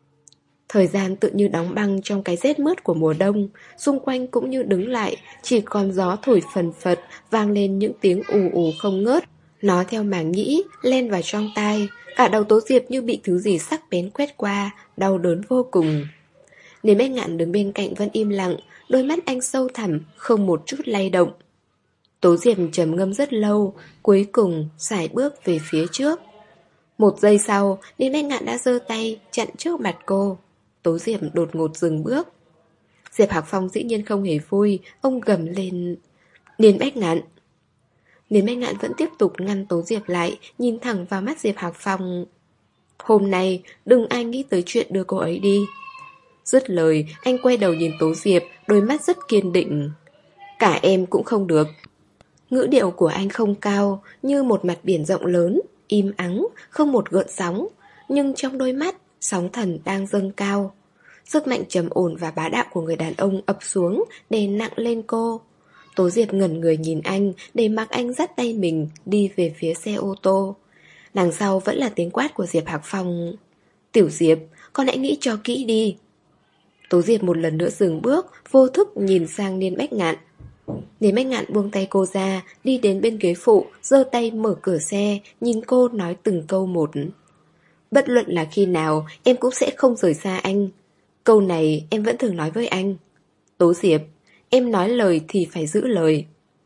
Thời gian tự như đóng băng trong cái rét mướt của mùa đông. Xung quanh cũng như đứng lại, chỉ còn gió thổi phần phật, vang lên những tiếng ù ù không ngớt. Nó theo màng nhĩ, len vào trong tai. Cả đầu Tố Diệp như bị thứ gì sắc bén quét qua, đau đớn vô cùng. Niên Bách Ngạn đứng bên cạnh vẫn im lặng, đôi mắt anh sâu thẳm, không một chút lay động. Tố Diệp trầm ngâm rất lâu, cuối cùng sải bước về phía trước. Một giây sau, Niên Bách Ngạn đã giơ tay chặn trước mặt cô. Tố Diệp đột ngột dừng bước. Diệp Hạc Phong dĩ nhiên không hề vui, ông gầm lên. Niên Bách Ngạn. Niên Bách Ngạn vẫn tiếp tục ngăn Tố Diệp lại, nhìn thẳng vào mắt Diệp Hạc Phong. Hôm nay, đừng ai nghĩ tới chuyện đưa cô ấy đi. Dứt lời, anh quay đầu nhìn Tố Diệp, đôi mắt rất kiên định. Cả em cũng không được. Ngữ điệu của anh không cao, như một mặt biển rộng lớn, im ắng, không một gợn sóng. Nhưng trong đôi mắt, sóng thần đang dâng cao. Sức mạnh trầm ổn và bá đạo của người đàn ông ập xuống, đè nặng lên cô. Tố Diệp ngẩn người nhìn anh, để mặc anh dắt tay mình đi về phía xe ô tô. Đằng sau vẫn là tiếng quát của Diệp Hạc Phong. Tiểu Diệp, con hãy nghĩ cho kỹ đi. Tố Diệp một lần nữa dừng bước, vô thức nhìn sang Niên Bách Ngạn. Niên Bách Ngạn buông tay cô ra, đi đến bên ghế phụ, giơ tay mở cửa xe, nhìn cô nói từng câu một. Bất luận là khi nào, em cũng sẽ không rời xa anh. Câu này em vẫn thường nói với anh. Tố Diệp, em nói lời thì phải giữ lời.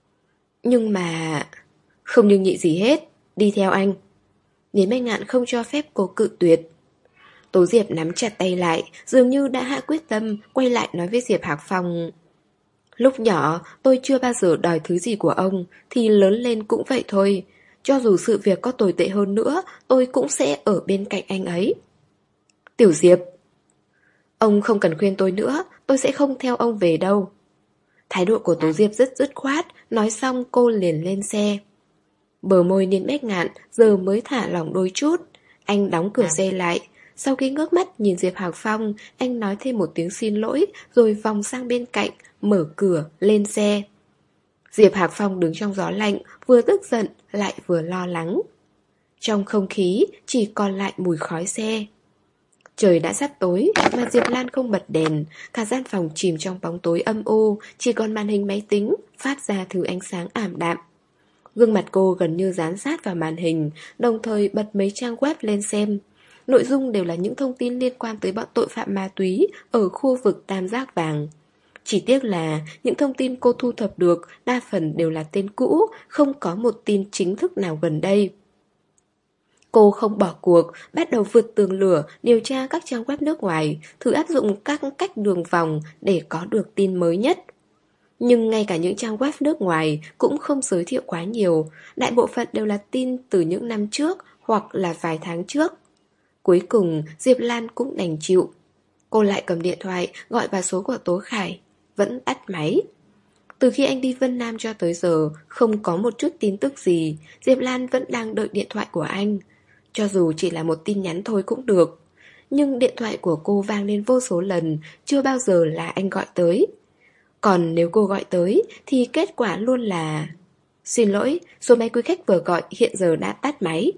Nhưng mà... Không nhưng nhị gì hết, đi theo anh. Niên Bách Ngạn không cho phép cô cự tuyệt. Tố Diệp nắm chặt tay lại, dường như đã hạ quyết tâm, quay lại nói với Diệp Hạc Phong. Lúc nhỏ, tôi chưa bao giờ đòi thứ gì của ông, thì lớn lên cũng vậy thôi. Cho dù sự việc có tồi tệ hơn nữa, tôi cũng sẽ ở bên cạnh anh ấy. Tiểu Diệp, ông không cần khuyên tôi nữa, tôi sẽ không theo ông về đâu. Thái độ của Tố Diệp rất dứt khoát, nói xong cô liền lên xe. Bờ môi Niên Bách Ngạn giờ mới thả lỏng đôi chút. Anh đóng cửa xe lại. Sau khi ngước mắt nhìn Diệp Hạc Phong, anh nói thêm một tiếng xin lỗi, rồi vòng sang bên cạnh, mở cửa, lên xe. Diệp Hạc Phong đứng trong gió lạnh, vừa tức giận, lại vừa lo lắng. Trong không khí, chỉ còn lại mùi khói xe. Trời đã sắp tối, mà Diệp Lan không bật đèn, cả gian phòng chìm trong bóng tối âm u, chỉ còn màn hình máy tính, phát ra thứ ánh sáng ảm đạm. Gương mặt cô gần như dán sát vào màn hình, đồng thời bật mấy trang web lên xem. Nội dung đều là những thông tin liên quan tới bọn tội phạm ma túy ở khu vực Tam Giác Vàng. Chỉ tiếc là những thông tin cô thu thập được đa phần đều là tên cũ, không có một tin chính thức nào gần đây. Cô không bỏ cuộc, bắt đầu vượt tường lửa, điều tra các trang web nước ngoài, thử áp dụng các cách đường vòng để có được tin mới nhất. Nhưng ngay cả những trang web nước ngoài cũng không giới thiệu quá nhiều, đại bộ phận đều là tin từ những năm trước hoặc là vài tháng trước. Cuối cùng, Diệp Lan cũng đành chịu. Cô lại cầm điện thoại gọi vào số của Tố Khải, vẫn tắt máy. Từ khi anh đi Vân Nam cho tới giờ, không có một chút tin tức gì, Diệp Lan vẫn đang đợi điện thoại của anh. Cho dù chỉ là một tin nhắn thôi cũng được. Nhưng điện thoại của cô vang lên vô số lần, chưa bao giờ là anh gọi tới. Còn nếu cô gọi tới, thì kết quả luôn là: xin lỗi, số máy quý khách vừa gọi hiện giờ đã tắt máy.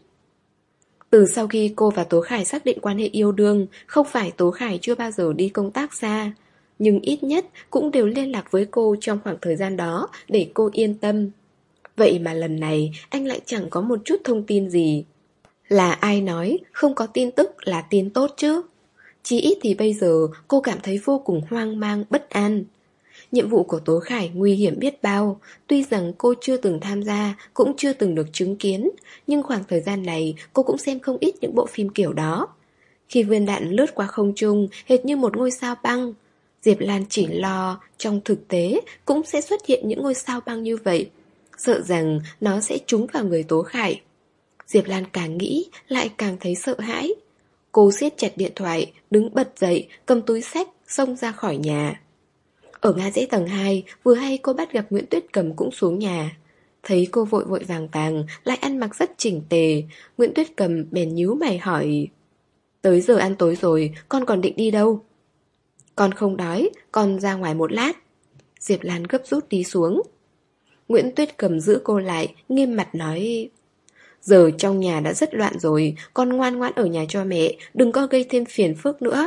Từ sau khi cô và Tố Khải xác định quan hệ yêu đương, không phải Tố Khải chưa bao giờ đi công tác xa, nhưng ít nhất cũng đều liên lạc với cô trong khoảng thời gian đó để cô yên tâm. Vậy mà lần này anh lại chẳng có một chút thông tin gì. Là ai nói không có tin tức là tin tốt chứ? Chỉ ít thì bây giờ cô cảm thấy vô cùng hoang mang, bất an. Nhiệm vụ của Tố Khải nguy hiểm biết bao. Tuy rằng cô chưa từng tham gia, cũng chưa từng được chứng kiến, nhưng khoảng thời gian này cô cũng xem không ít những bộ phim kiểu đó. Khi viên đạn lướt qua không trung hệt như một ngôi sao băng, Diệp Lan chỉ lo trong thực tế cũng sẽ xuất hiện những ngôi sao băng như vậy, sợ rằng nó sẽ trúng vào người Tố Khải. Diệp Lan càng nghĩ lại càng thấy sợ hãi. Cô siết chặt điện thoại, đứng bật dậy, cầm túi xách, xông ra khỏi nhà. Ở ngã rẽ tầng hai, vừa hay cô bắt gặp Nguyễn Tuyết Cầm cũng xuống nhà. Thấy cô vội vội vàng vàng, lại ăn mặc rất chỉnh tề, Nguyễn Tuyết Cầm bèn nhíu mày hỏi: tới giờ ăn tối rồi, con còn định đi đâu? Con không đói, con ra ngoài một lát. Diệp Lan gấp rút đi xuống. Nguyễn Tuyết Cầm giữ cô lại, nghiêm mặt nói: giờ trong nhà đã rất loạn rồi, con ngoan ngoãn ở nhà cho mẹ, đừng có gây thêm phiền phức nữa.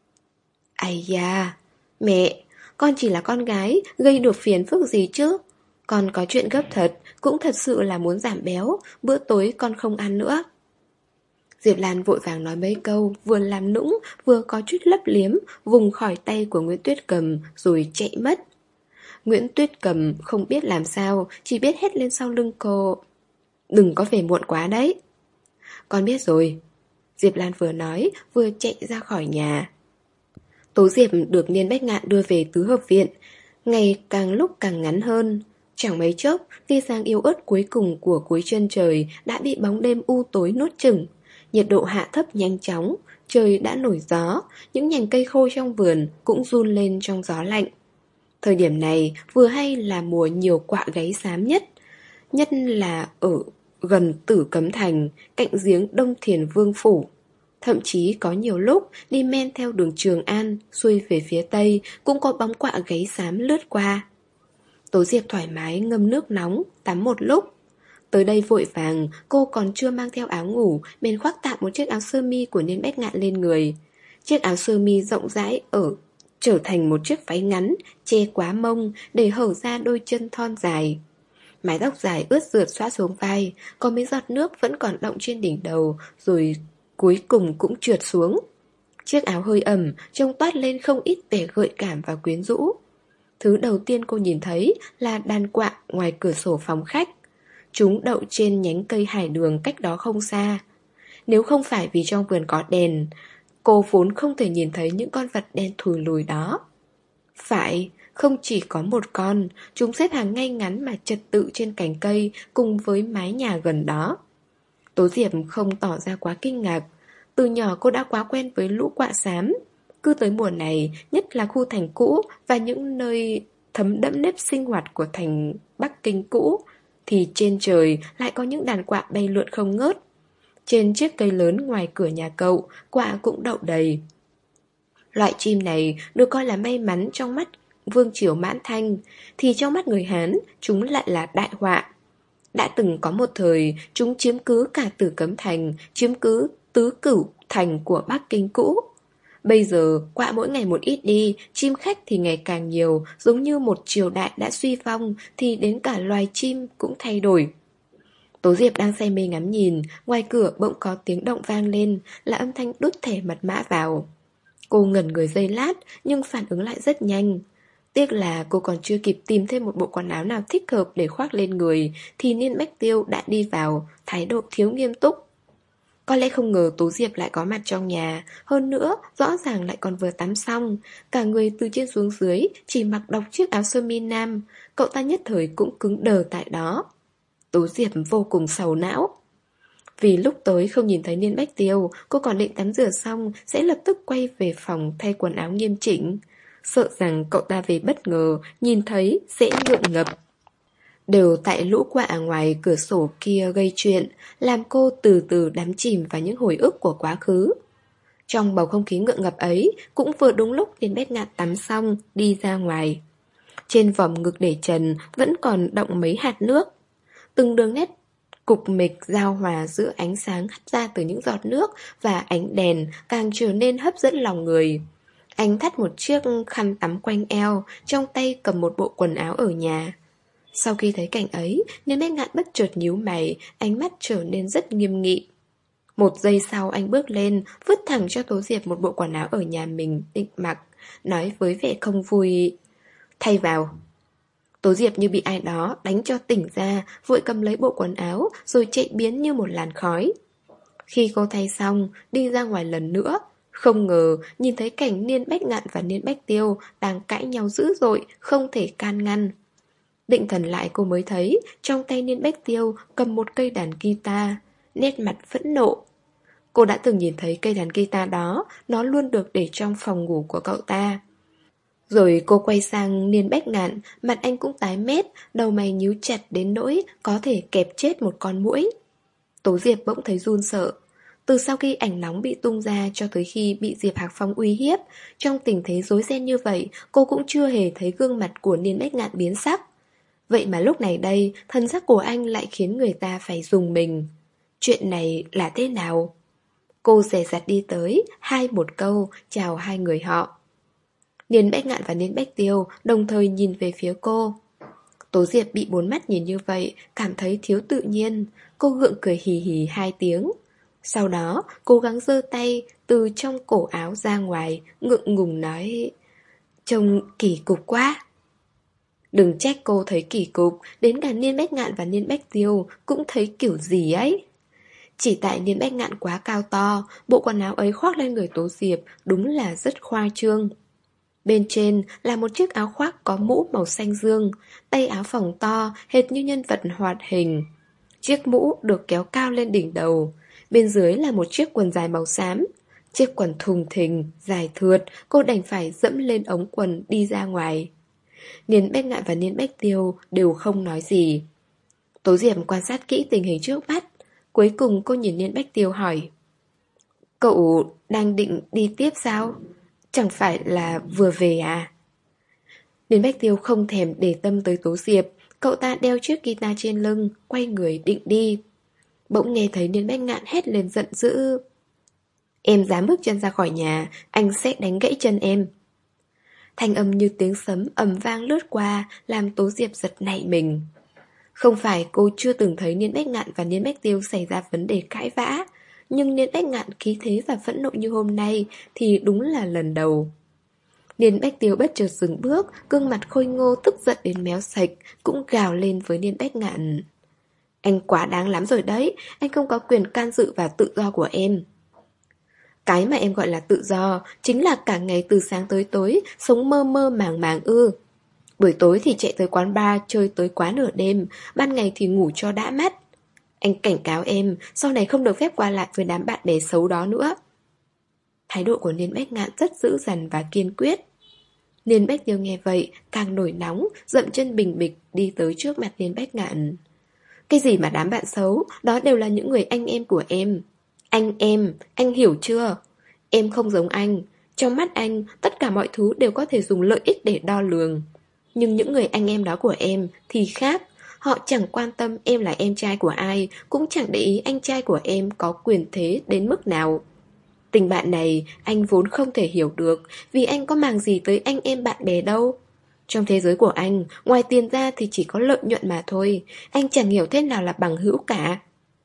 Ây da, mẹ, con chỉ là con gái, gây được phiền phức gì chứ? Con có chuyện gấp thật, cũng thật sự là muốn giảm béo, bữa tối con không ăn nữa. Diệp Lan vội vàng nói mấy câu, vừa làm nũng, vừa có chút lấp liếm, vùng khỏi tay của Nguyễn Tuyết Cầm rồi chạy mất. Nguyễn Tuyết Cầm không biết làm sao, chỉ biết hét lên sau lưng cô: đừng có về muộn quá đấy. Con biết rồi. Diệp Lan vừa nói, vừa chạy ra khỏi nhà. Tố Diệp được Niên Bách Ngạn đưa về tứ hợp viện. Ngày càng lúc càng ngắn hơn. Chẳng mấy chốc, tia sáng yếu ớt cuối cùng của cuối chân trời đã bị bóng đêm u tối nuốt chửng. Nhiệt độ hạ thấp nhanh chóng, trời đã nổi gió, những nhành cây khô trong vườn cũng run lên trong gió lạnh. Thời điểm này vừa hay là mùa nhiều quạ gáy xám nhất, nhất là ở gần Tử Cấm Thành, cạnh giếng Đông Thiền Vương Phủ. Thậm chí có nhiều lúc đi men theo đường Trường An, xuôi về phía Tây cũng có bóng quạ gáy xám lướt qua. Tố Diệp thoải mái ngâm nước nóng, tắm một lúc. Tới đây vội vàng, cô còn chưa mang theo áo ngủ, bèn khoác tạm một chiếc áo sơ mi của Niên Bách Ngạn lên người. Chiếc áo sơ mi rộng rãi ở trở thành một chiếc váy ngắn, che quá mông để hở ra đôi chân thon dài. Mái tóc dài ướt rượt xõa xuống vai, có mấy giọt nước vẫn còn đọng trên đỉnh đầu, rồi cuối cùng cũng trượt xuống. Chiếc áo hơi ẩm, trông toát lên không ít vẻ gợi cảm và quyến rũ. Thứ đầu tiên cô nhìn thấy là đàn quạ ngoài cửa sổ phòng khách. Chúng đậu trên nhánh cây hải đường cách đó không xa. Nếu không phải vì trong vườn có đèn, cô vốn không thể nhìn thấy những con vật đen thùi lùi đó. Phải, không chỉ có một con, chúng xếp hàng ngay ngắn mà trật tự trên cành cây cùng với mái nhà gần đó. Tố Diệp không tỏ ra quá kinh ngạc. Từ nhỏ cô đã quá quen với lũ quạ xám. Cứ tới mùa này, nhất là khu thành cũ và những nơi thấm đẫm nếp sinh hoạt của thành Bắc Kinh cũ, thì trên trời lại có những đàn quạ bay lượn không ngớt. Trên chiếc cây lớn ngoài cửa nhà cậu, quạ cũng đậu đầy. Loại chim này được coi là may mắn trong mắt Vương Triều Mãn Thanh, thì trong mắt người Hán, chúng lại là đại họa. Đã từng có một thời, chúng chiếm cứ cả Tử Cấm Thành, chiếm cứ tứ cửu thành của Bắc Kinh cũ. Bây giờ, quạ mỗi ngày một ít đi, chim khách thì ngày càng nhiều, giống như một triều đại đã suy vong, thì đến cả loài chim cũng thay đổi. Tố Diệp đang say mê ngắm nhìn, ngoài cửa bỗng có tiếng động vang lên, là âm thanh đút thẻ mật mã vào. Cô ngẩn người giây lát, nhưng phản ứng lại rất nhanh. Tiếc là cô còn chưa kịp tìm thêm một bộ quần áo nào thích hợp để khoác lên người, thì Niên Bách Tiêu đã đi vào, thái độ thiếu nghiêm túc. Có lẽ không ngờ Tố Diệp lại có mặt trong nhà. Hơn nữa, rõ ràng lại còn vừa tắm xong. Cả người từ trên xuống dưới chỉ mặc độc chiếc áo sơ mi nam. Cậu ta nhất thời cũng cứng đờ tại đó. Tố Diệp vô cùng sầu não. Vì lúc tới không nhìn thấy Niên Bách Tiêu, cô còn định tắm rửa xong sẽ lập tức quay về phòng thay quần áo nghiêm chỉnh. Sợ rằng cậu ta về bất ngờ, nhìn thấy sẽ ngượng ngập. Đều tại lũ quạ ngoài cửa sổ kia gây chuyện, làm cô từ từ đắm chìm vào những hồi ức của quá khứ. Trong bầu không khí ngượng ngập ấy, cũng vừa đúng lúc Niên Bách Ngạn tắm xong, đi ra ngoài. Trên vòng ngực để trần vẫn còn đọng mấy hạt nước. Từng đường nét cục mịch giao hòa giữa ánh sáng hắt ra từ những giọt nước và ánh đèn càng trở nên hấp dẫn lòng người. Anh thắt một chiếc khăn tắm quanh eo, trong tay cầm một bộ quần áo ở nhà. Sau khi thấy cảnh ấy, Niên Bách Ngạn bất chợt nhíu mày, ánh mắt trở nên rất nghiêm nghị. Một giây sau anh bước lên, vứt thẳng cho Tố Diệp một bộ quần áo ở nhà mình định mặc, nói với vẻ không vui: "Thay vào." Tố Diệp như bị ai đó đánh cho tỉnh ra, vội cầm lấy bộ quần áo rồi chạy biến như một làn khói. Khi cô thay xong, đi ra ngoài lần nữa, không ngờ nhìn thấy cảnh Niên Bách Ngạn và Niên Bách Tiêu đang cãi nhau dữ dội, không thể can ngăn. Định thần lại cô mới thấy trong tay Niên Bách Tiêu cầm một cây đàn guitar, nét mặt phẫn nộ. Cô đã từng nhìn thấy cây đàn guitar đó, nó luôn được để trong phòng ngủ của cậu ta. Rồi cô quay sang Niên Bách Ngạn, mặt anh cũng tái mét, đầu mày nhíu chặt đến nỗi có thể kẹp chết một con muỗi. Tố Diệp bỗng thấy run sợ. Từ sau khi ảnh nóng bị tung ra cho tới khi bị Diệp Hạc Phong uy hiếp, trong tình thế rối ren như vậy, cô cũng chưa hề thấy gương mặt của Niên Bách Ngạn biến sắc. Vậy mà lúc này đây, thân sắc của anh lại khiến người ta phải rùng mình. Chuyện này là thế nào? Cô dè dặt đi tới, hai một câu, chào hai người họ. Niên Bách Ngạn và Niên Bách Tiêu đồng thời nhìn về phía cô. Tố Diệp bị bốn mắt nhìn như vậy, cảm thấy thiếu tự nhiên. Cô gượng cười hì hì hai tiếng. Sau đó, cố gắng giơ tay từ trong cổ áo ra ngoài, ngượng ngùng nói: "Trông kỳ cục quá." Đừng trách cô thấy kỳ cục, đến cả Niên Bách Ngạn và Niên Bách Tiêu cũng thấy kiểu gì ấy. Chỉ tại Niên Bách Ngạn quá cao to, bộ quần áo ấy khoác lên người Tố Diệp đúng là rất khoa trương. Bên trên là một chiếc áo khoác có mũ màu xanh dương, tay áo phồng to, hệt như nhân vật hoạt hình. Chiếc mũ được kéo cao lên đỉnh đầu. Bên dưới là một chiếc quần dài màu xám. Chiếc quần thùng thình, dài thượt, cô đành phải dẫm lên ống quần đi ra ngoài. Niên Bách Ngạn và Niên Bách Tiêu đều không nói gì. Tố Diệp quan sát kỹ tình hình trước mắt. Cuối cùng cô nhìn Niên Bách Tiêu hỏi: "Cậu đang định đi tiếp sao? Chẳng phải là vừa về à?" Niên Bách Tiêu không thèm để tâm tới Tố Diệp. Cậu ta đeo chiếc guitar trên lưng, quay người định đi. Bỗng nghe thấy Niên Bách Ngạn hét lên giận dữ: "Em dám bước chân ra khỏi nhà, anh sẽ đánh gãy chân em." Thanh âm như tiếng sấm ầm vang lướt qua, làm Tố Diệp giật nảy mình. Không phải cô chưa từng thấy Niên Bách Ngạn và Niên Bách Tiêu xảy ra vấn đề cãi vã, nhưng Niên Bách Ngạn khí thế và phẫn nộ như hôm nay thì đúng là lần đầu. Niên Bách Tiêu bất chợt dừng bước, gương mặt khôi ngô tức giận đến méo sạch, cũng gào lên với Niên Bách Ngạn: "Anh quá đáng lắm rồi đấy, anh không có quyền can dự vào tự do của em." "Cái mà em gọi là tự do chính là cả ngày từ sáng tới tối sống mơ mơ màng màng ư. Buổi tối thì chạy tới quán bar chơi tới quá nửa đêm, ban ngày thì ngủ cho đã mắt. Anh cảnh cáo em, sau này không được phép qua lại với đám bạn bè xấu đó nữa." Thái độ của Niên Bách Ngạn rất dữ dằn và kiên quyết. Niên Bách Tiêu nghe vậy, càng nổi nóng, dậm chân bình bịch đi tới trước mặt Niên Bách Ngạn. "Cái gì mà đám bạn xấu, đó đều là những người anh em của em. Anh em, anh hiểu chưa? Em không giống anh. Trong mắt anh, tất cả mọi thứ đều có thể dùng lợi ích để đo lường. Nhưng những người anh em đó của em thì khác. Họ chẳng quan tâm em là em trai của ai, cũng chẳng để ý anh trai của em có quyền thế đến mức nào. Tình bạn này anh vốn không thể hiểu được, vì anh có màng gì tới anh em bạn bè đâu. Trong thế giới của anh, ngoài tiền ra thì chỉ có lợi nhuận mà thôi. Anh chẳng hiểu thế nào là bằng hữu cả.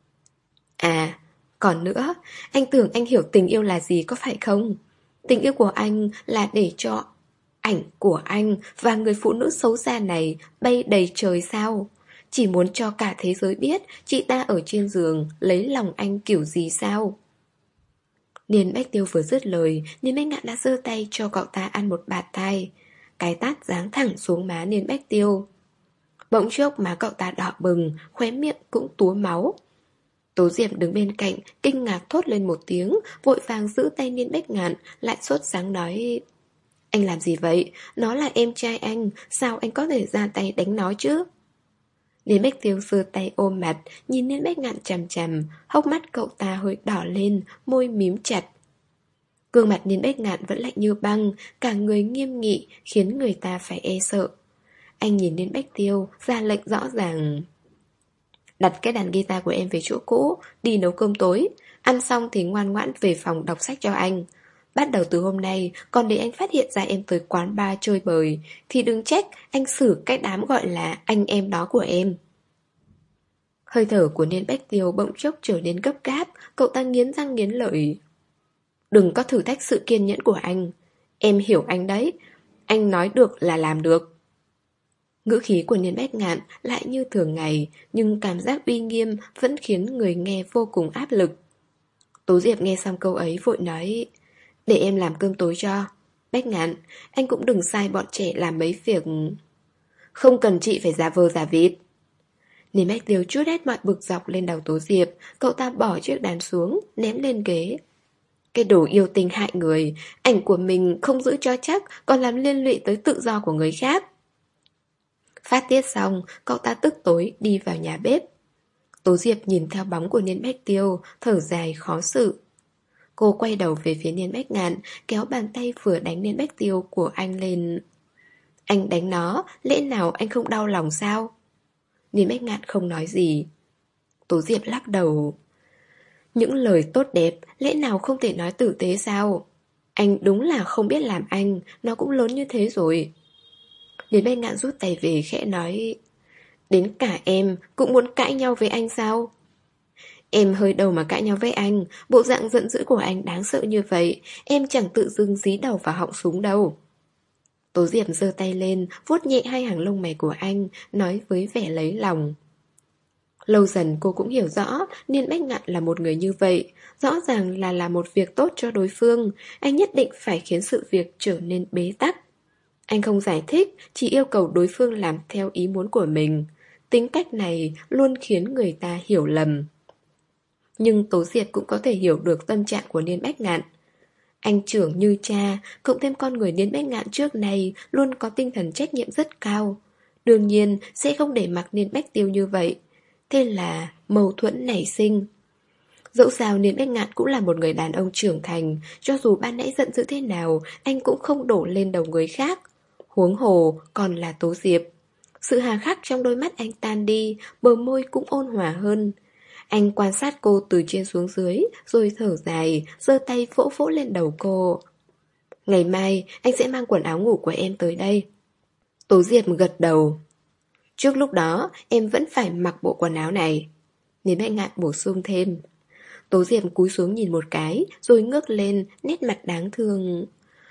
À, còn nữa, anh tưởng anh hiểu tình yêu là gì có phải không? Tình yêu của anh là để cho ảnh của anh và người phụ nữ xấu xa này bay đầy trời sao? Chỉ muốn cho cả thế giới biết chị ta ở trên giường lấy lòng anh kiểu gì sao? Niên Bách Tiêu vừa dứt lời, Niên Bách Ngạn đã giơ tay cho cậu ta ăn một bạt tai. Cái tát giáng thẳng xuống má Niên Bách Tiêu. Bỗng chốc má cậu ta đỏ bừng, khóe miệng cũng túa máu. Tố Diệp đứng bên cạnh, kinh ngạc thốt lên một tiếng, vội vàng giữ tay Niên Bách Ngạn, lại sốt sáng nói: Anh làm gì vậy? Nó là em trai anh, sao anh có thể ra tay đánh nó chứ? Niên Bách Tiêu giơ tay ôm mặt, nhìn Niên Bách Ngạn chằm chằm, hốc mắt cậu ta hơi đỏ lên, môi mím chặt. Gương mặt Niên Bách Ngạn vẫn lạnh như băng, cả người nghiêm nghị, khiến người ta phải e sợ. Anh nhìn Niên Bách Tiêu, ra lệnh rõ ràng: Đặt cái đàn guitar của em về chỗ cũ, đi nấu cơm tối, ăn xong thì ngoan ngoãn về phòng đọc sách cho anh. Bắt đầu từ hôm nay, còn để anh phát hiện ra em tới quán bar chơi bời, thì đừng trách anh xử cái đám gọi là anh em đó của em. Hơi thở của Niên Bách Tiêu bỗng chốc trở nên gấp gáp, cậu ta nghiến răng nghiến lợi. Đừng có thử thách sự kiên nhẫn của anh. Em hiểu anh đấy, anh nói được là làm được. Ngữ khí của Niên Bách Ngạn lại như thường ngày, nhưng cảm giác uy nghiêm vẫn khiến người nghe vô cùng áp lực. Tố Diệp nghe xong câu ấy vội nói: Để em làm cơm tối cho. Bách Ngạn, anh cũng đừng sai bọn trẻ làm mấy việc. Không cần chị phải giả vờ giả vịt. Niên Bách Tiêu trút hết mọi bực dọc lên đầu Tố Diệp. Cậu ta bỏ chiếc đàn xuống, ném lên ghế. Cái đồ yêu tình hại người, ảnh của mình không giữ cho chắc, còn làm liên lụy tới tự do của người khác. Phát tiết xong, cậu ta tức tối đi vào nhà bếp. Tố Diệp nhìn theo bóng của Niên Bách Tiêu, thở dài khó xử. Cô quay đầu về phía Niên Bách Ngạn, kéo bàn tay vừa đánh Niên Bách Tiêu của anh lên. Anh đánh nó, lẽ nào anh không đau lòng sao? Niên Bách Ngạn không nói gì. Tố Diệp lắc đầu. Những lời tốt đẹp, lẽ nào không thể nói tử tế sao? Anh đúng là không biết làm anh, nó cũng lớn như thế rồi. Niên Bách Ngạn rút tay về khẽ nói: Đến cả em cũng muốn cãi nhau với anh sao? Em hơi đầu mà cãi nhau với anh, bộ dạng giận dữ của anh đáng sợ như vậy, em chẳng tự dưng dí đầu vào họng súng đâu. Tố Diệp giơ tay lên, vuốt nhẹ hai hàng lông mày của anh, nói với vẻ lấy lòng. Lâu dần cô cũng hiểu rõ, Niên Bách Ngạn là một người như vậy, rõ ràng là làm một việc tốt cho đối phương, anh nhất định phải khiến sự việc trở nên bế tắc. Anh không giải thích, chỉ yêu cầu đối phương làm theo ý muốn của mình. Tính cách này luôn khiến người ta hiểu lầm. Nhưng Tố Diệp cũng có thể hiểu được tâm trạng của Niên Bách Ngạn. Anh trưởng như cha, cộng thêm con người Niên Bách Ngạn trước này luôn có tinh thần trách nhiệm rất cao. Đương nhiên sẽ không để mặc Niên Bách Tiêu như vậy. Thế là mâu thuẫn nảy sinh. Dẫu sao Niên Bách Ngạn cũng là một người đàn ông trưởng thành, cho dù ban nãy giận dữ thế nào, anh cũng không đổ lên đầu người khác. Huống hồ còn là Tố Diệp. Sự hà khắc trong đôi mắt anh tan đi, bờ môi cũng ôn hòa hơn. Anh quan sát cô từ trên xuống dưới, rồi thở dài, giơ tay vỗ vỗ lên đầu cô. Ngày mai anh sẽ mang quần áo ngủ của em tới đây. Tố Diệp gật đầu. Trước lúc đó em vẫn phải mặc bộ quần áo này. Niên Bách Ngạn bổ sung thêm. Tố Diệp cúi xuống nhìn một cái, rồi ngước lên, nét mặt đáng thương.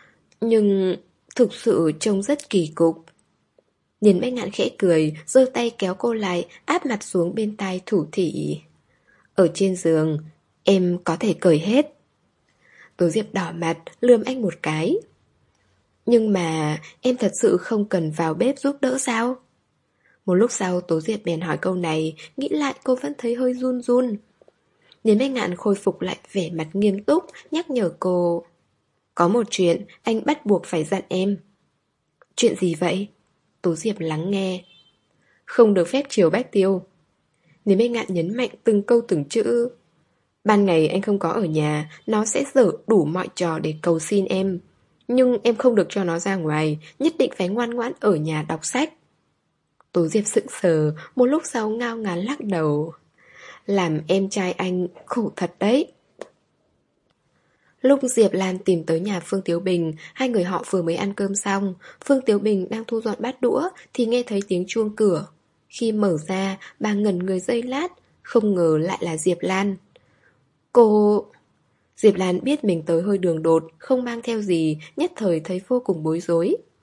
Nhưng thực sự trông rất kỳ cục. Niên Bách Ngạn khẽ cười, giơ tay kéo cô lại, áp mặt xuống bên tai thủ thỉ. Ở trên giường, em có thể cởi hết. Tố Diệp đỏ mặt, lườm anh một cái. Nhưng mà em thật sự không cần vào bếp giúp đỡ sao? Một lúc sau Tố Diệp bèn hỏi câu này, nghĩ lại cô vẫn thấy hơi run run. Niên Bách Ngạn khôi phục lại vẻ mặt nghiêm túc, nhắc nhở cô. Có một chuyện anh bắt buộc phải dặn em. Chuyện gì vậy? Tố Diệp lắng nghe. Không được phép chiều Bách Tiêu. Niên Bách Ngạn nhấn mạnh từng câu từng chữ. Ban ngày anh không có ở nhà, nó sẽ dở đủ mọi trò để cầu xin em. Nhưng em không được cho nó ra ngoài, nhất định phải ngoan ngoãn ở nhà đọc sách. Tố Diệp sững sờ, một lúc sau ngao ngán lắc đầu. Làm em trai anh khổ thật đấy. Lúc Diệp Lan tìm tới nhà Phương Tiếu Bình, hai người họ vừa mới ăn cơm xong. Phương Tiếu Bình đang thu dọn bát đũa thì nghe thấy tiếng chuông cửa. Khi mở ra, bà ngẩn người giây lát, không ngờ lại là Diệp Lan. Cô... Diệp Lan biết mình tới hơi đường đột, không mang theo gì, nhất thời thấy vô cùng bối rối.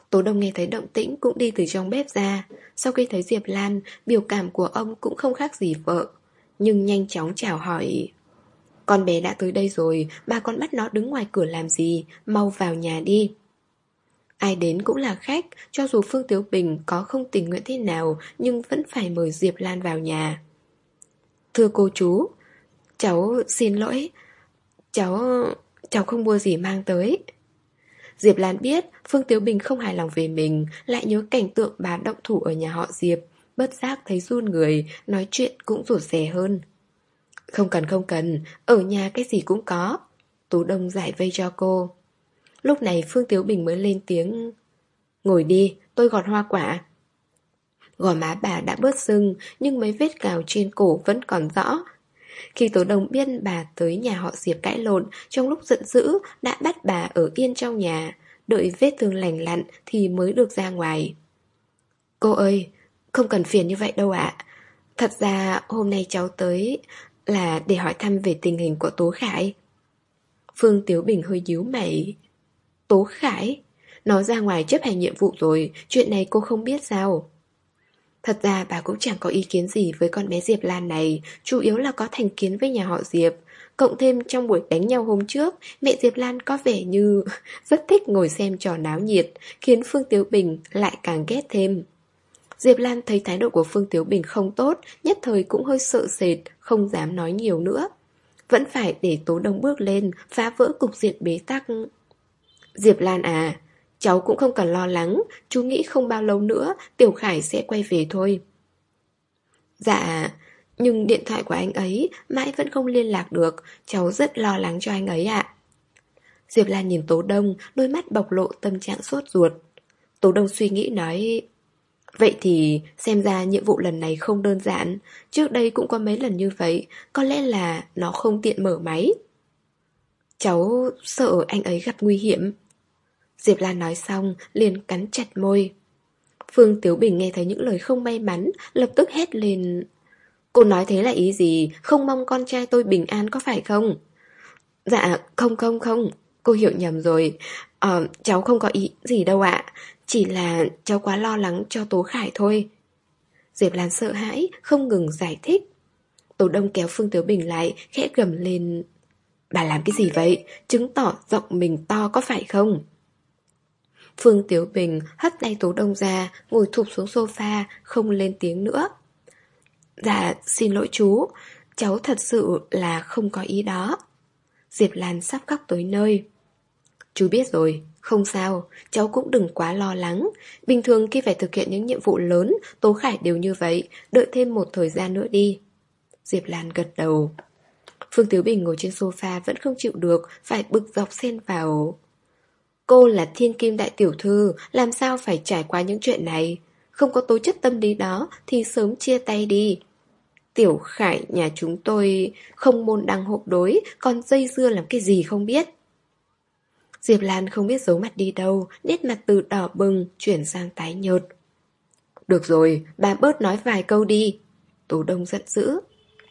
Tố Đông nghe thấy động tĩnh cũng đi từ trong bếp ra. Sau khi thấy Diệp Lan, biểu cảm của ông cũng không khác gì vợ, nhưng nhanh chóng chào hỏi. Con bé đã tới đây rồi, bà còn bắt nó đứng ngoài cửa làm gì, mau vào nhà đi. Ai đến cũng là khách, cho dù Phương Tiếu Bình có không tình nguyện thế nào nhưng vẫn phải mời Diệp Lan vào nhà. Thưa cô chú, cháu xin lỗi, cháu... cháu không mua gì mang tới. Diệp Lan biết Phương Tiếu Bình không hài lòng về mình, lại nhớ cảnh tượng bà động thủ ở nhà họ Diệp, bất giác thấy run người, nói chuyện cũng rụt rè hơn. Không cần không cần, ở nhà cái gì cũng có. Tú Đông giải vây cho cô. Lúc này Phương Tiếu Bình mới lên tiếng. Ngồi đi, tôi gọt hoa quả. Gò má bà đã bớt sưng, nhưng mấy vết cào trên cổ vẫn còn rõ. Khi Tố Đông biết bà tới nhà họ Diệp cãi lộn, trong lúc giận dữ đã bắt bà ở yên trong nhà, đợi vết thương lành lặn thì mới được ra ngoài. Cô ơi, không cần phiền như vậy đâu ạ. Thật ra hôm nay cháu tới là để hỏi thăm về tình hình của Tố Khải. Phương Tiếu Bình hơi nhíu mày. Tố Khải? Nó ra ngoài chấp hành nhiệm vụ rồi, chuyện này cô không biết sao? Thật ra bà cũng chẳng có ý kiến gì với con bé Diệp Lan này, chủ yếu là có thành kiến với nhà họ Diệp. Cộng thêm trong buổi đánh nhau hôm trước, mẹ Diệp Lan có vẻ như rất thích ngồi xem trò náo nhiệt, khiến Phương Tiếu Bình lại càng ghét thêm. Diệp Lan thấy thái độ của Phương Tiếu Bình không tốt, nhất thời cũng hơi sợ sệt, không dám nói nhiều nữa. Vẫn phải để Tố Đông bước lên, phá vỡ cục diện bế tắc. Diệp Lan à, cháu cũng không cần lo lắng, chú nghĩ không bao lâu nữa Tiểu Khải sẽ quay về thôi. Dạ, nhưng điện thoại của anh ấy mãi vẫn không liên lạc được, cháu rất lo lắng cho anh ấy ạ. Diệp Lan nhìn Tố Đông, đôi mắt bộc lộ tâm trạng sốt ruột. Tố Đông suy nghĩ nói, vậy thì xem ra nhiệm vụ lần này không đơn giản, trước đây cũng có mấy lần như vậy, có lẽ là nó không tiện mở máy. Cháu sợ anh ấy gặp nguy hiểm. Diệp Lan nói xong, liền cắn chặt môi. Phương Tiếu Bình nghe thấy những lời không may mắn, lập tức hét lên. Cô nói thế là ý gì? Không mong con trai tôi bình an có phải không? Dạ, không không không, cô hiểu nhầm rồi. Ờ, cháu không có ý gì đâu ạ. Chỉ là cháu quá lo lắng cho Tố Khải thôi. Diệp Lan sợ hãi, không ngừng giải thích. Tố Đông kéo Phương Tiếu Bình lại, khẽ gầm lên. Bà làm cái gì vậy? Chứng tỏ giọng mình to có phải không? Phương Tiếu Bình hất tay Tố Đông ra, ngồi thụp xuống sofa, không lên tiếng nữa. Dạ, xin lỗi chú, cháu thật sự là không có ý đó. Diệp Lan sắp khóc tới nơi. Chú biết rồi, không sao, cháu cũng đừng quá lo lắng. Bình thường khi phải thực hiện những nhiệm vụ lớn, Tố Khải đều như vậy, đợi thêm một thời gian nữa đi. Diệp Lan gật đầu. Phương Tiếu Bình ngồi trên sofa vẫn không chịu được, phải bực dọc xen vào. Cô là thiên kim đại tiểu thư, làm sao phải trải qua những chuyện này? Không có tố chất tâm lý đó thì sớm chia tay đi. Tiểu Khải nhà chúng tôi không môn đăng hộ đối, còn dây dưa làm cái gì không biết. Diệp Lan không biết giấu mặt đi đâu, nét mặt từ đỏ bừng chuyển sang tái nhợt. Được rồi, bà bớt nói vài câu đi. Tố Đông giận dữ.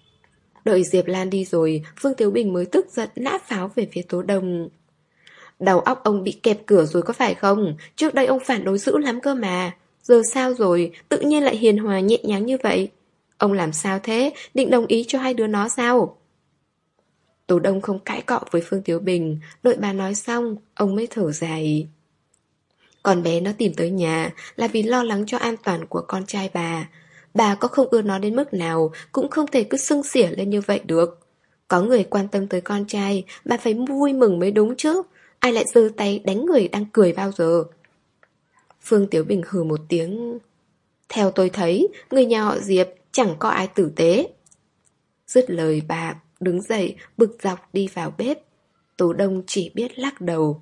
Đợi Diệp Lan đi rồi, Phương Tiếu Bình mới tức giận nã pháo về phía Tố Đông. Đầu óc ông bị kẹp cửa rồi có phải không? Trước đây ông phản đối dữ lắm cơ mà. Giờ sao rồi, tự nhiên lại hiền hòa nhẹ nhàng như vậy? Ông làm sao thế? Định đồng ý cho hai đứa nó sao? Tố Đông không cãi cọ với Phương Tiếu Bình. Đợi bà nói xong, ông mới thở dài. Con bé nó tìm tới nhà là vì lo lắng cho an toàn của con trai bà. Bà có không ưa nó đến mức nào cũng không thể cứ sưng xỉa lên như vậy được. Có người quan tâm tới con trai, bà phải vui mừng mới đúng chứ. Ai lại giơ tay đánh người đang cười bao giờ? Phương Tiếu Bình hừ một tiếng. Theo tôi thấy, người nhà họ Diệp chẳng có ai tử tế. Dứt lời bà đứng dậy, bực dọc đi vào bếp. Tố Đông chỉ biết lắc đầu.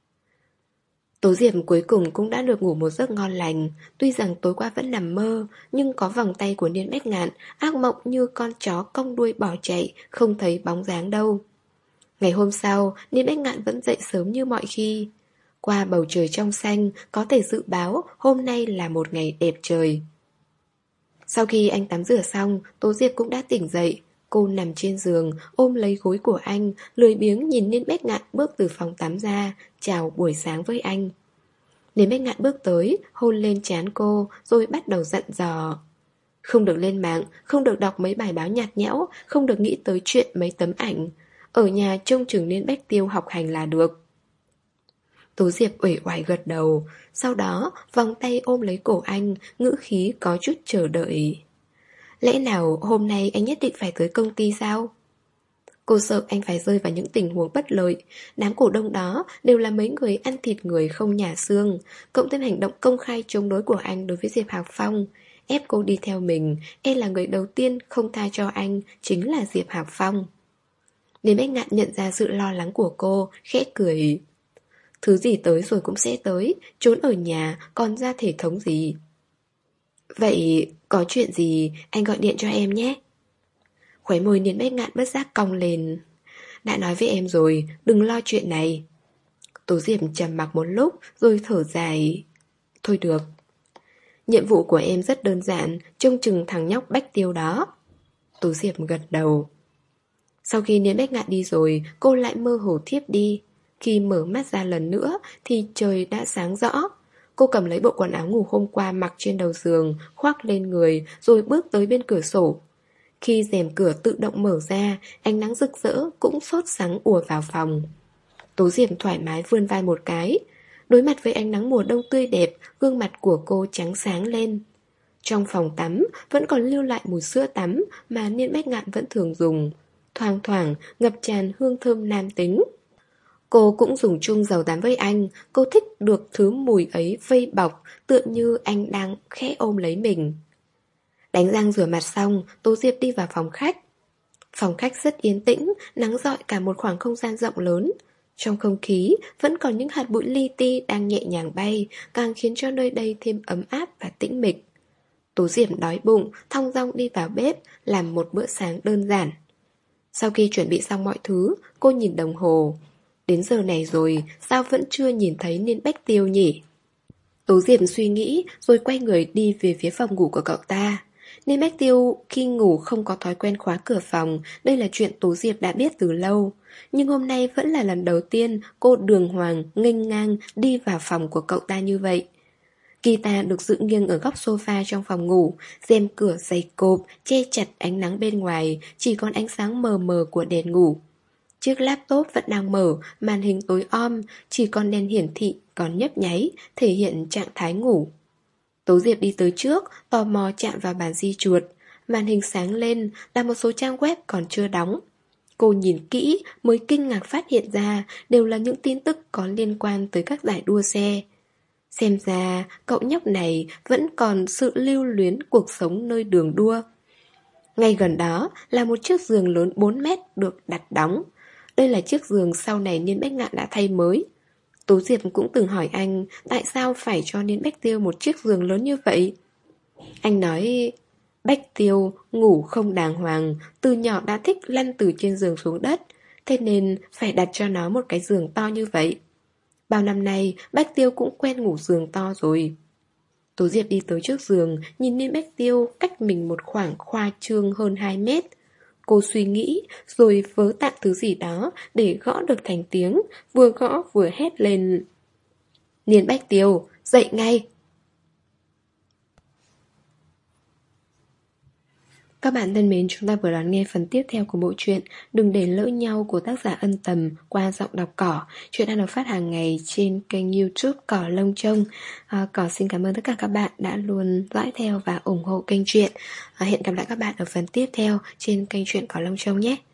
Tố Diệp cuối cùng cũng đã được ngủ một giấc ngon lành. Tuy rằng tối qua vẫn nằm mơ, nhưng có vòng tay của Niên Bách Ngạn, ác mộng như con chó cong đuôi bỏ chạy, không thấy bóng dáng đâu. Ngày hôm sau, Niên Bách Ngạn vẫn dậy sớm như mọi khi. Qua bầu trời trong xanh, có thể dự báo hôm nay là một ngày đẹp trời. Sau khi anh tắm rửa xong, Tố Diệp cũng đã tỉnh dậy. Cô nằm trên giường, ôm lấy gối của anh, lười biếng nhìn Niên Bách Ngạn bước từ phòng tắm ra, chào buổi sáng với anh. Nên Bách Ngạn bước tới, hôn lên trán cô, rồi bắt đầu dặn dò. Không được lên mạng, không được đọc mấy bài báo nhạt nhẽo, không được nghĩ tới chuyện mấy tấm ảnh. Ở nhà trông chừng nên Bách Tiêu học hành là được. Tố Diệp uể oải gật đầu, sau đó vòng tay ôm lấy cổ anh, ngữ khí có chút chờ đợi. Lẽ nào hôm nay anh nhất định phải tới công ty sao? Cô sợ anh phải rơi vào những tình huống bất lợi. Đám cổ đông đó đều là mấy người ăn thịt người không nhả xương, cộng thêm hành động công khai chống đối của anh đối với Diệp Hạc Phong, ép cô đi theo mình. E là người đầu tiên không tha cho anh chính là Diệp Hạc Phong. Nên Bách Ngạn nhận ra sự lo lắng của cô, khẽ cười. Thứ gì tới rồi cũng sẽ tới, trốn ở nhà còn ra thể thống gì. Vậy có chuyện gì anh gọi điện cho em nhé. Khóe môi Niên Bách Ngạn bất giác cong lên. Đã nói với em rồi, đừng lo chuyện này. Tố Diệp trầm mặc một lúc rồi thở dài. Thôi được. Nhiệm vụ của em rất đơn giản, trông chừng thằng nhóc Bách Tiêu đó. Tố Diệp gật đầu. Sau khi Niên Bách Ngạn đi rồi, cô lại mơ hồ thiếp đi. Khi mở mắt ra lần nữa thì trời đã sáng rõ. Cô cầm lấy bộ quần áo ngủ hôm qua mặc trên đầu giường, khoác lên người rồi bước tới bên cửa sổ. Khi rèm cửa tự động mở ra, ánh nắng rực rỡ cũng sốt sắng ùa vào phòng. Tố Diệp thoải mái vươn vai một cái. Đối mặt với ánh nắng mùa đông tươi đẹp, gương mặt của cô trắng sáng lên. Trong phòng tắm vẫn còn lưu lại mùi sữa tắm mà Niên Bách Ngạn vẫn thường dùng. Thoang thoảng ngập tràn hương thơm nam tính. Cô cũng dùng chung dầu tắm với anh. Cô thích được thứ mùi ấy vây bọc, tựa như anh đang khẽ ôm lấy mình. Đánh răng rửa mặt xong, Tố Diệp đi vào phòng khách. Phòng khách rất yên tĩnh, nắng rọi cả một khoảng không gian rộng lớn. Trong không khí vẫn còn những hạt bụi li ti đang nhẹ nhàng bay, càng khiến cho nơi đây thêm ấm áp và tĩnh mịch. Tố Diệp đói bụng, thong dong đi vào bếp, làm một bữa sáng đơn giản. Sau khi chuẩn bị xong mọi thứ, cô nhìn đồng hồ. Đến giờ này rồi, sao vẫn chưa nhìn thấy Niên Bách Tiêu nhỉ? Tố Diệp suy nghĩ rồi quay người đi về phía phòng ngủ của cậu ta. Niên Bách Tiêu khi ngủ không có thói quen khóa cửa phòng, đây là chuyện Tố Diệp đã biết từ lâu. Nhưng hôm nay vẫn là lần đầu tiên cô đường hoàng, nghênh ngang đi vào phòng của cậu ta như vậy. Guitar được dựng nghiêng ở góc sofa trong phòng ngủ, rèm cửa dày cộp, che chặt ánh nắng bên ngoài, chỉ còn ánh sáng mờ mờ của đèn ngủ. Chiếc laptop vẫn đang mở, màn hình tối om, chỉ còn đèn hiển thị còn nhấp nháy, thể hiện trạng thái ngủ. Tố Diệp đi tới trước, tò mò chạm vào bàn di chuột. Màn hình sáng lên là một số trang web còn chưa đóng. Cô nhìn kỹ mới kinh ngạc phát hiện ra đều là những tin tức có liên quan tới các giải đua xe. Xem ra cậu nhóc này vẫn còn sự lưu luyến cuộc sống nơi đường đua. Ngay gần đó là một chiếc giường lớn bốn mét được đặt đóng. Đây là chiếc giường sau này Niên Bách Ngạn đã thay mới. Tố Diệp cũng từng hỏi anh tại sao phải cho Niên Bách Tiêu một chiếc giường lớn như vậy. Anh nói Bách Tiêu ngủ không đàng hoàng, từ nhỏ đã thích lăn từ trên giường xuống đất, thế nên phải đặt cho nó một cái giường to như vậy. Bao năm nay Bách Tiêu cũng quen ngủ giường to rồi. Tố Diệp đi tới trước giường, nhìn Niên Bách Tiêu cách mình một khoảng khoa trương hơn hai mét. Cô suy nghĩ rồi vớ tạm thứ gì đó để gõ được thành tiếng, vừa gõ vừa hét lên. Niên Bách Tiêu, dậy ngay! Các bạn thân mến, chúng ta vừa đón nghe phần tiếp theo của bộ truyện Đừng để lỡ nhau của tác giả Ân Tầm qua giọng đọc Cỏ. Chuyện đang được phát hàng ngày trên kênh YouTube Cỏ Lông Trông. à, Cỏ xin cảm ơn tất cả các bạn đã luôn dõi theo và ủng hộ kênh truyện. à, Hẹn gặp lại các bạn ở phần tiếp theo trên kênh truyện Cỏ Lông Trông nhé.